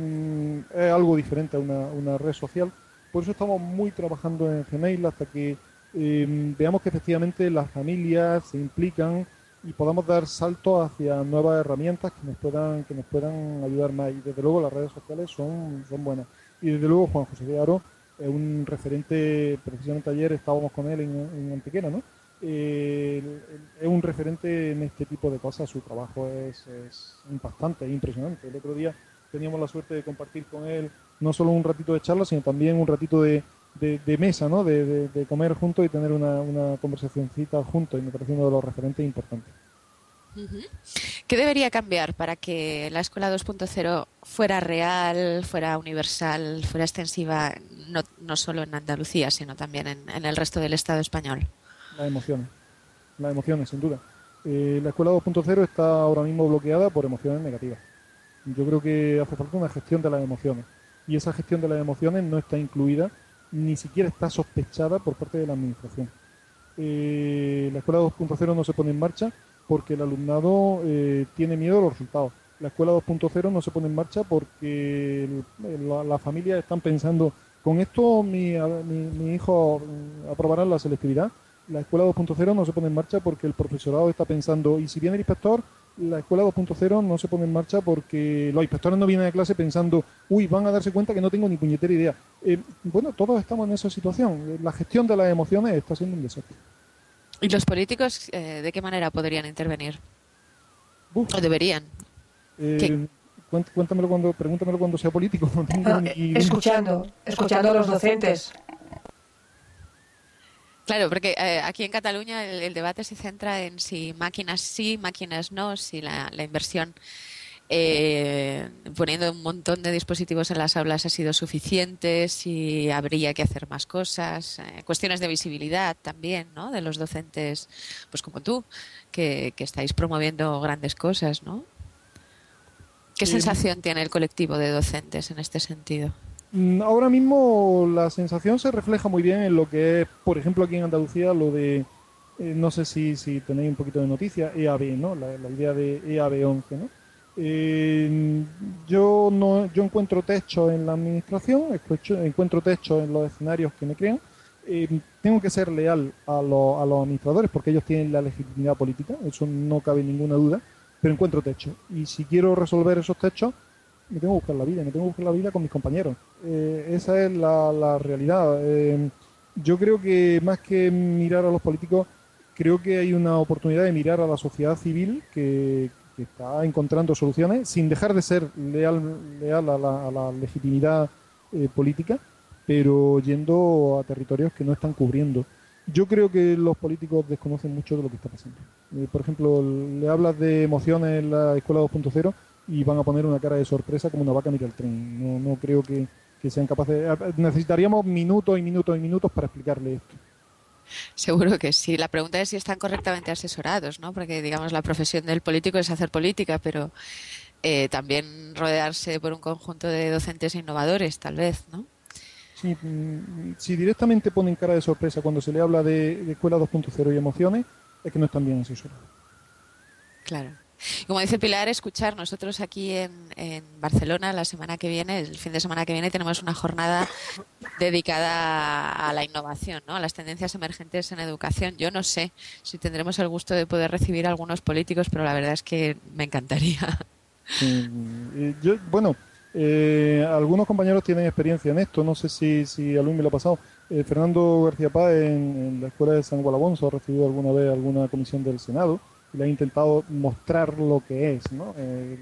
[SPEAKER 6] es algo diferente a una red social. Por eso estamos muy trabajando en Gmail hasta que veamos que efectivamente las familias se implican y podamos dar saltos hacia nuevas herramientas que nos puedan ayudar más. Y desde luego las redes sociales son buenas. Y desde luego Juan José de Haro es un referente, precisamente ayer estábamos con él en Antequera, ¿no? Es un referente en este tipo de cosas, su trabajo es impactante, es impresionante. El otro día teníamos la suerte de compartir con él no solo un ratito de charla, sino también un ratito de mesa, ¿no? De comer juntos y tener una conversacioncita juntos, y me parece uno de los referentes importantes.
[SPEAKER 7] ¿Qué debería cambiar para que la Escuela 2.0 fuera real, fuera universal, fuera extensiva, no solo en Andalucía, sino también en el resto del Estado español?
[SPEAKER 6] Las emociones, sin duda. La Escuela 2.0 está ahora mismo bloqueada por emociones negativas. Yo creo que hace falta una gestión de las emociones. Y esa gestión de las emociones no está incluida, ni siquiera está sospechada por parte de la administración. La Escuela 2.0 no se pone en marcha porque el alumnado tiene miedo a los resultados. La Escuela 2.0 no se pone en marcha porque las familias están pensando, con esto mi hijo aprobará la selectividad. La Escuela 2.0 no se pone en marcha porque el profesorado está pensando, y si viene el inspector, la Escuela 2.0 no se pone en marcha porque los inspectores no vienen a clase pensando, van a darse cuenta que no tengo ni puñetera idea. Todos estamos en esa situación. La gestión de las emociones está siendo un desastre.
[SPEAKER 7] ¿Y los políticos de qué manera podrían intervenir? ¿O deberían?
[SPEAKER 6] Pregúntamelo cuando sea político. No tengo
[SPEAKER 5] escuchando a los docentes.
[SPEAKER 7] Claro, porque aquí en Cataluña el debate se centra en si máquinas sí, máquinas no, si la inversión poniendo un montón de dispositivos en las aulas ha sido suficiente, si habría que hacer más cosas, cuestiones de visibilidad también, ¿no? De los docentes, pues como tú, que estáis promoviendo grandes cosas, ¿no? ¿Qué sensación tiene el colectivo de docentes en este sentido?
[SPEAKER 6] Ahora mismo la sensación se refleja muy bien en lo que es, por ejemplo, aquí en Andalucía, lo de, no sé si tenéis un poquito de noticia, EAB, ¿no? La idea de EAB 11, ¿no? Yo encuentro techo en la administración, encuentro techo en los escenarios que me crean. Tengo que ser leal a los administradores porque ellos tienen la legitimidad política, eso no cabe ninguna duda, pero encuentro techo. Y si quiero resolver esos techos, me tengo que buscar la vida con mis compañeros. Esa es la realidad. Yo creo que más que mirar a los políticos, creo que hay una oportunidad de mirar a la sociedad civil que está encontrando soluciones sin dejar de ser leal a la legitimidad política, pero yendo a territorios que no están cubriendo. Yo creo que los políticos desconocen mucho de lo que está pasando. Por ejemplo, le hablas de emociones en la Escuela 2.0 y van a poner una cara de sorpresa como una vaca mira el tren. No creo que que sean capaces. Necesitaríamos minutos y minutos y minutos para explicarle esto.
[SPEAKER 7] Seguro que sí. La pregunta es si están correctamente asesorados, ¿no? Porque, digamos, la profesión del político es hacer política, pero también rodearse por un conjunto de docentes innovadores, tal vez, ¿no?
[SPEAKER 6] Sí, si directamente ponen cara de sorpresa cuando se le habla de Escuela 2.0 y emociones, es que no están bien asesorados.
[SPEAKER 7] Claro. Y como dice Pilar, escuchar. Nosotros aquí en Barcelona la semana que viene, el fin de semana que viene, tenemos una jornada dedicada a la innovación, ¿no? A las tendencias emergentes en educación. Yo no sé si tendremos el gusto de poder recibir a algunos políticos, pero la verdad es que me encantaría.
[SPEAKER 6] Sí, algunos compañeros tienen experiencia en esto, no sé si a Luis me lo ha pasado. Fernando García Paz en la Escuela de San Gualabonso ha recibido alguna vez alguna comisión del Senado y le ha intentado mostrar lo que es, ¿no?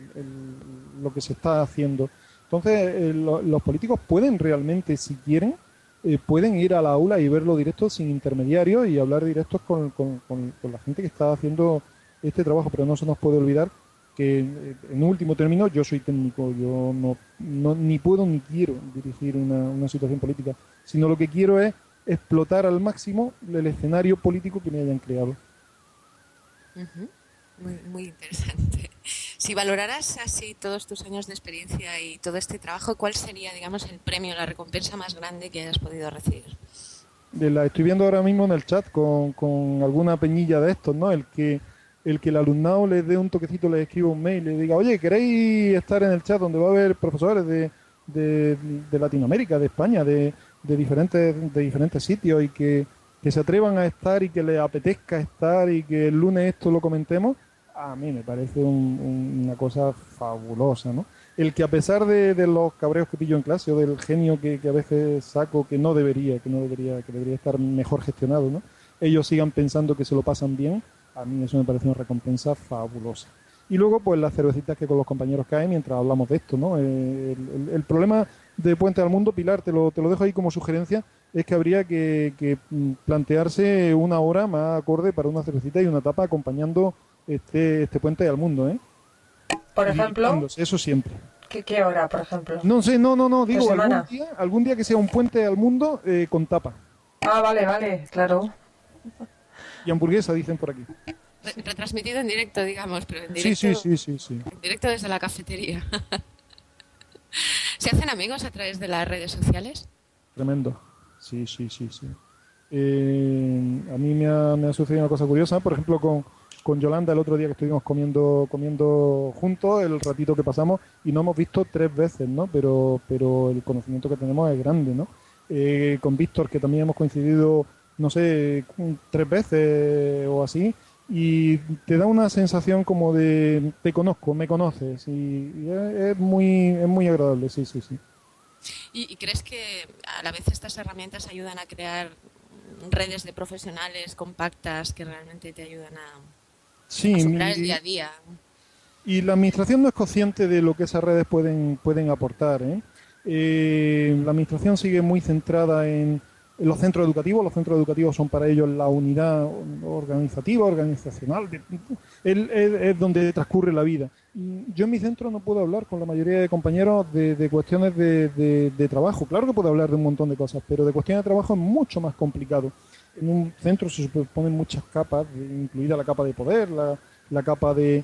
[SPEAKER 6] Lo que se está haciendo. Entonces, los políticos pueden realmente, si quieren, pueden ir a la aula y verlo directo sin intermediarios y hablar directos con la gente que está haciendo este trabajo, pero no se nos puede olvidar que en último término yo soy técnico, yo no ni puedo ni quiero dirigir una situación política, sino lo que quiero es explotar al máximo el escenario político que me hayan creado.
[SPEAKER 7] Uh-huh. Muy, muy interesante. Si valoraras así todos tus años de experiencia y todo este trabajo, ¿cuál sería, digamos, el premio, la recompensa más grande que hayas podido recibir?
[SPEAKER 6] La estoy viendo ahora mismo en el chat con alguna peñilla de estos, ¿no? El que el alumnado les dé un toquecito, les escriba un mail, les diga, oye, ¿queréis estar en el chat donde va a haber profesores de Latinoamérica, de España, de diferentes sitios y que se atrevan a estar y que les apetezca estar y que el lunes esto lo comentemos? A mí me parece una cosa fabulosa, ¿no? El que a pesar de los cabreos que pillo en clase o del genio que a veces saco que debería estar mejor gestionado, ¿no? Ellos sigan pensando que se lo pasan bien, a mí eso me parece una recompensa fabulosa. Y luego, pues las cervecitas que con los compañeros caen mientras hablamos de esto, ¿no? El problema de Puente al Mundo, Pilar, te lo dejo ahí como sugerencia, es que habría que plantearse una hora más acorde para una cervecita y una tapa acompañando este Puente al Mundo, ¿eh?
[SPEAKER 5] Por ejemplo,
[SPEAKER 6] eso siempre.
[SPEAKER 5] ¿Qué hora, por ejemplo?
[SPEAKER 6] No sé, no, digo, algún día que sea un Puente al Mundo con tapa.
[SPEAKER 5] Ah, vale, claro.
[SPEAKER 6] Y hamburguesa, dicen por aquí.
[SPEAKER 7] Retransmitido en directo, digamos, pero en directo.
[SPEAKER 6] Sí.
[SPEAKER 7] En directo desde la cafetería. ¿Se hacen amigos a través de las redes sociales?
[SPEAKER 6] Tremendo. Sí. A mí me ha sucedido una cosa curiosa, por ejemplo, con Yolanda el otro día que estuvimos comiendo juntos, el ratito que pasamos, y nos hemos visto 3 veces, ¿no? Pero el conocimiento que tenemos es grande, ¿no? Con Víctor, que también hemos coincidido, no sé, 3 veces o así, y te da una sensación como de te conozco, me conoces, y es muy agradable, sí.
[SPEAKER 7] ¿Y crees que a la vez estas herramientas ayudan a crear redes de profesionales compactas que realmente te ayudan a superar el día a día?
[SPEAKER 6] Y la administración no es consciente de lo que esas redes pueden aportar, ¿eh? La administración sigue muy centrada en los centros educativos. Los centros educativos son para ellos la unidad organizacional, es donde transcurre la vida. Y yo en mi centro no puedo hablar con la mayoría de compañeros de cuestiones de trabajo. Claro que puedo hablar de un montón de cosas, pero de cuestiones de trabajo es mucho más complicado. En un centro se superponen muchas capas, incluida la capa de poder, la capa de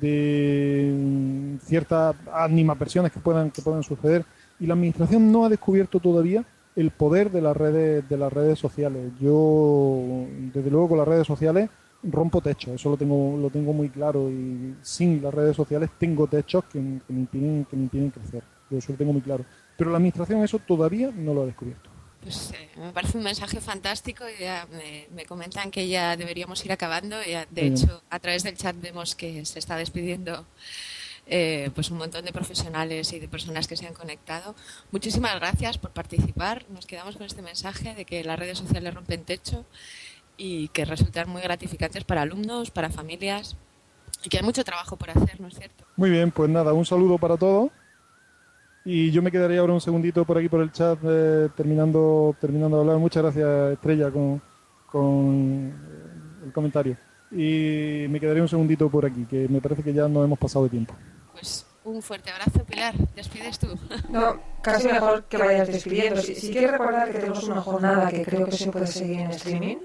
[SPEAKER 6] ciertas animadversiones que puedan suceder, y la administración no ha descubierto todavía el poder de las redes sociales. Yo, desde luego, con las redes sociales rompo techos, eso lo tengo muy claro, y sin las redes sociales tengo techos que me impiden crecer. Yo eso lo tengo muy claro. Pero la administración eso todavía no lo ha descubierto.
[SPEAKER 7] Pues me parece un mensaje fantástico, y ya me comentan que ya deberíamos ir acabando. Ya, de hecho, a través del chat vemos que se está despidiendo pues un montón de profesionales y de personas que se han conectado. Muchísimas gracias por participar. Nos quedamos con este mensaje de que las redes sociales rompen techo y que resultan muy gratificantes para alumnos, para familias, y que hay mucho trabajo por hacer, ¿no es cierto?
[SPEAKER 6] Muy bien, pues nada, un saludo para todos. Y yo me quedaría ahora un segundito por aquí por el chat terminando de hablar. Muchas gracias, Estrella, con el comentario. Y me quedaría un segundito por aquí, que me parece que ya nos hemos pasado de tiempo.
[SPEAKER 7] Pues Un fuerte abrazo, Pilar. ¿Despides tú?
[SPEAKER 5] No, casi mejor que vayas despidiendo. Si quieres recordar que tenemos una jornada que creo que se puede seguir en streaming.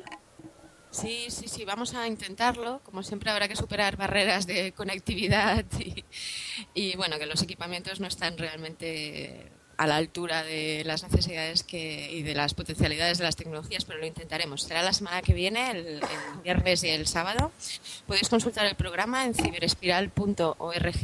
[SPEAKER 7] Sí, vamos a intentarlo. Como siempre habrá que superar barreras de conectividad y bueno, que los equipamientos no están realmente a la altura de las necesidades y de las potencialidades de las tecnologías, pero lo intentaremos. Será la semana que viene, el viernes y el sábado. Podéis consultar el programa en ciberespiral.org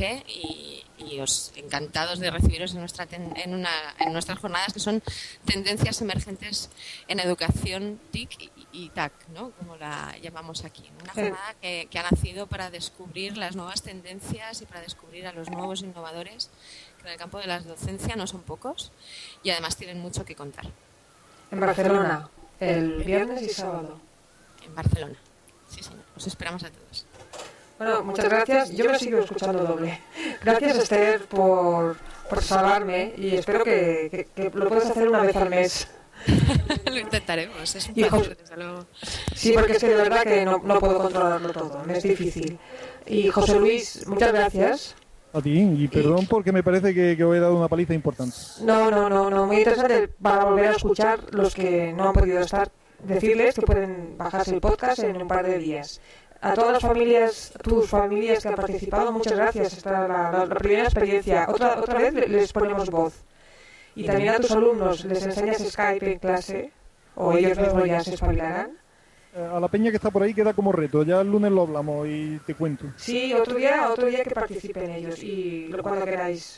[SPEAKER 7] y os encantados de recibiros en nuestras jornadas, que son tendencias emergentes en educación TIC y TAC, ¿no? Como la llamamos aquí. Una jornada que ha nacido para descubrir las nuevas tendencias y para descubrir a los nuevos innovadores, que en el campo de la docencia no son pocos y además tienen mucho que contar.
[SPEAKER 5] En Barcelona, el viernes y sábado.
[SPEAKER 7] En Barcelona, sí señor. Os esperamos a todos.
[SPEAKER 5] Bueno, muchas gracias. Yo me sigo escuchando doble. Gracias, Esther, por salvarme y espero que lo puedas hacer una vez al mes.
[SPEAKER 7] Lo intentaremos, es un
[SPEAKER 5] placer,
[SPEAKER 7] desde luego.
[SPEAKER 5] Sí, porque es que de verdad que no puedo controlarlo todo, me es difícil. Y José Luis, muchas gracias.
[SPEAKER 6] A ti, y perdón porque me parece que os he dado una paliza importante.
[SPEAKER 5] No, muy interesante para volver a escuchar los que no han podido estar, decirles que pueden bajarse el podcast en un par de días. A todas las familias, tus familias que han participado, muchas gracias. Esta es la primera experiencia. Otra vez les ponemos voz. Y también a tus alumnos les enseñas Skype en clase, o ellos mismos ya se espabilarán.
[SPEAKER 6] A la peña que está por ahí queda como reto. Ya el lunes lo hablamos y te cuento.
[SPEAKER 5] Sí, otro día que participen ellos y cuando queráis.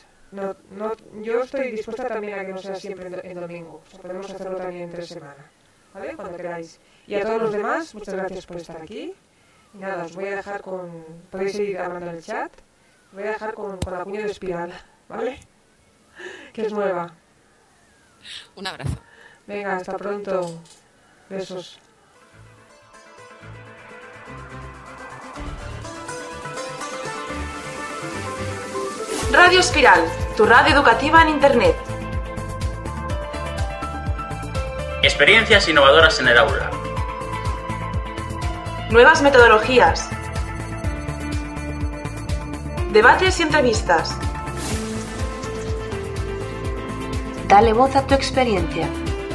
[SPEAKER 5] Yo estoy dispuesta también a que no sea siempre en domingo. O sea, podemos hacerlo también entre semana, ¿vale? Cuando queráis. Y a todos los demás, muchas gracias por estar aquí. Y nada, os voy a dejar podéis seguir hablando en el chat. Os voy a dejar con la cuña de espiral, ¿vale? Que es nueva.
[SPEAKER 7] Un abrazo.
[SPEAKER 5] Venga, hasta pronto. Besos.
[SPEAKER 1] Radio Espiral, tu radio educativa en Internet.
[SPEAKER 2] Experiencias innovadoras en el aula.
[SPEAKER 1] Nuevas metodologías. Debates y entrevistas.
[SPEAKER 3] Dale voz a tu experiencia.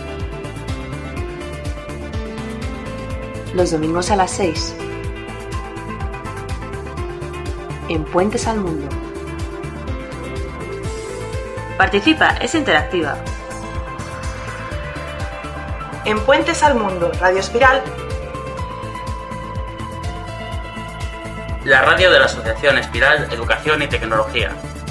[SPEAKER 3] Los domingos a las 6. En Puentes al Mundo.
[SPEAKER 4] Participa, es interactiva.
[SPEAKER 1] En Puentes al Mundo, Radio Espiral.
[SPEAKER 2] La radio de la Asociación Espiral, Educación y Tecnología.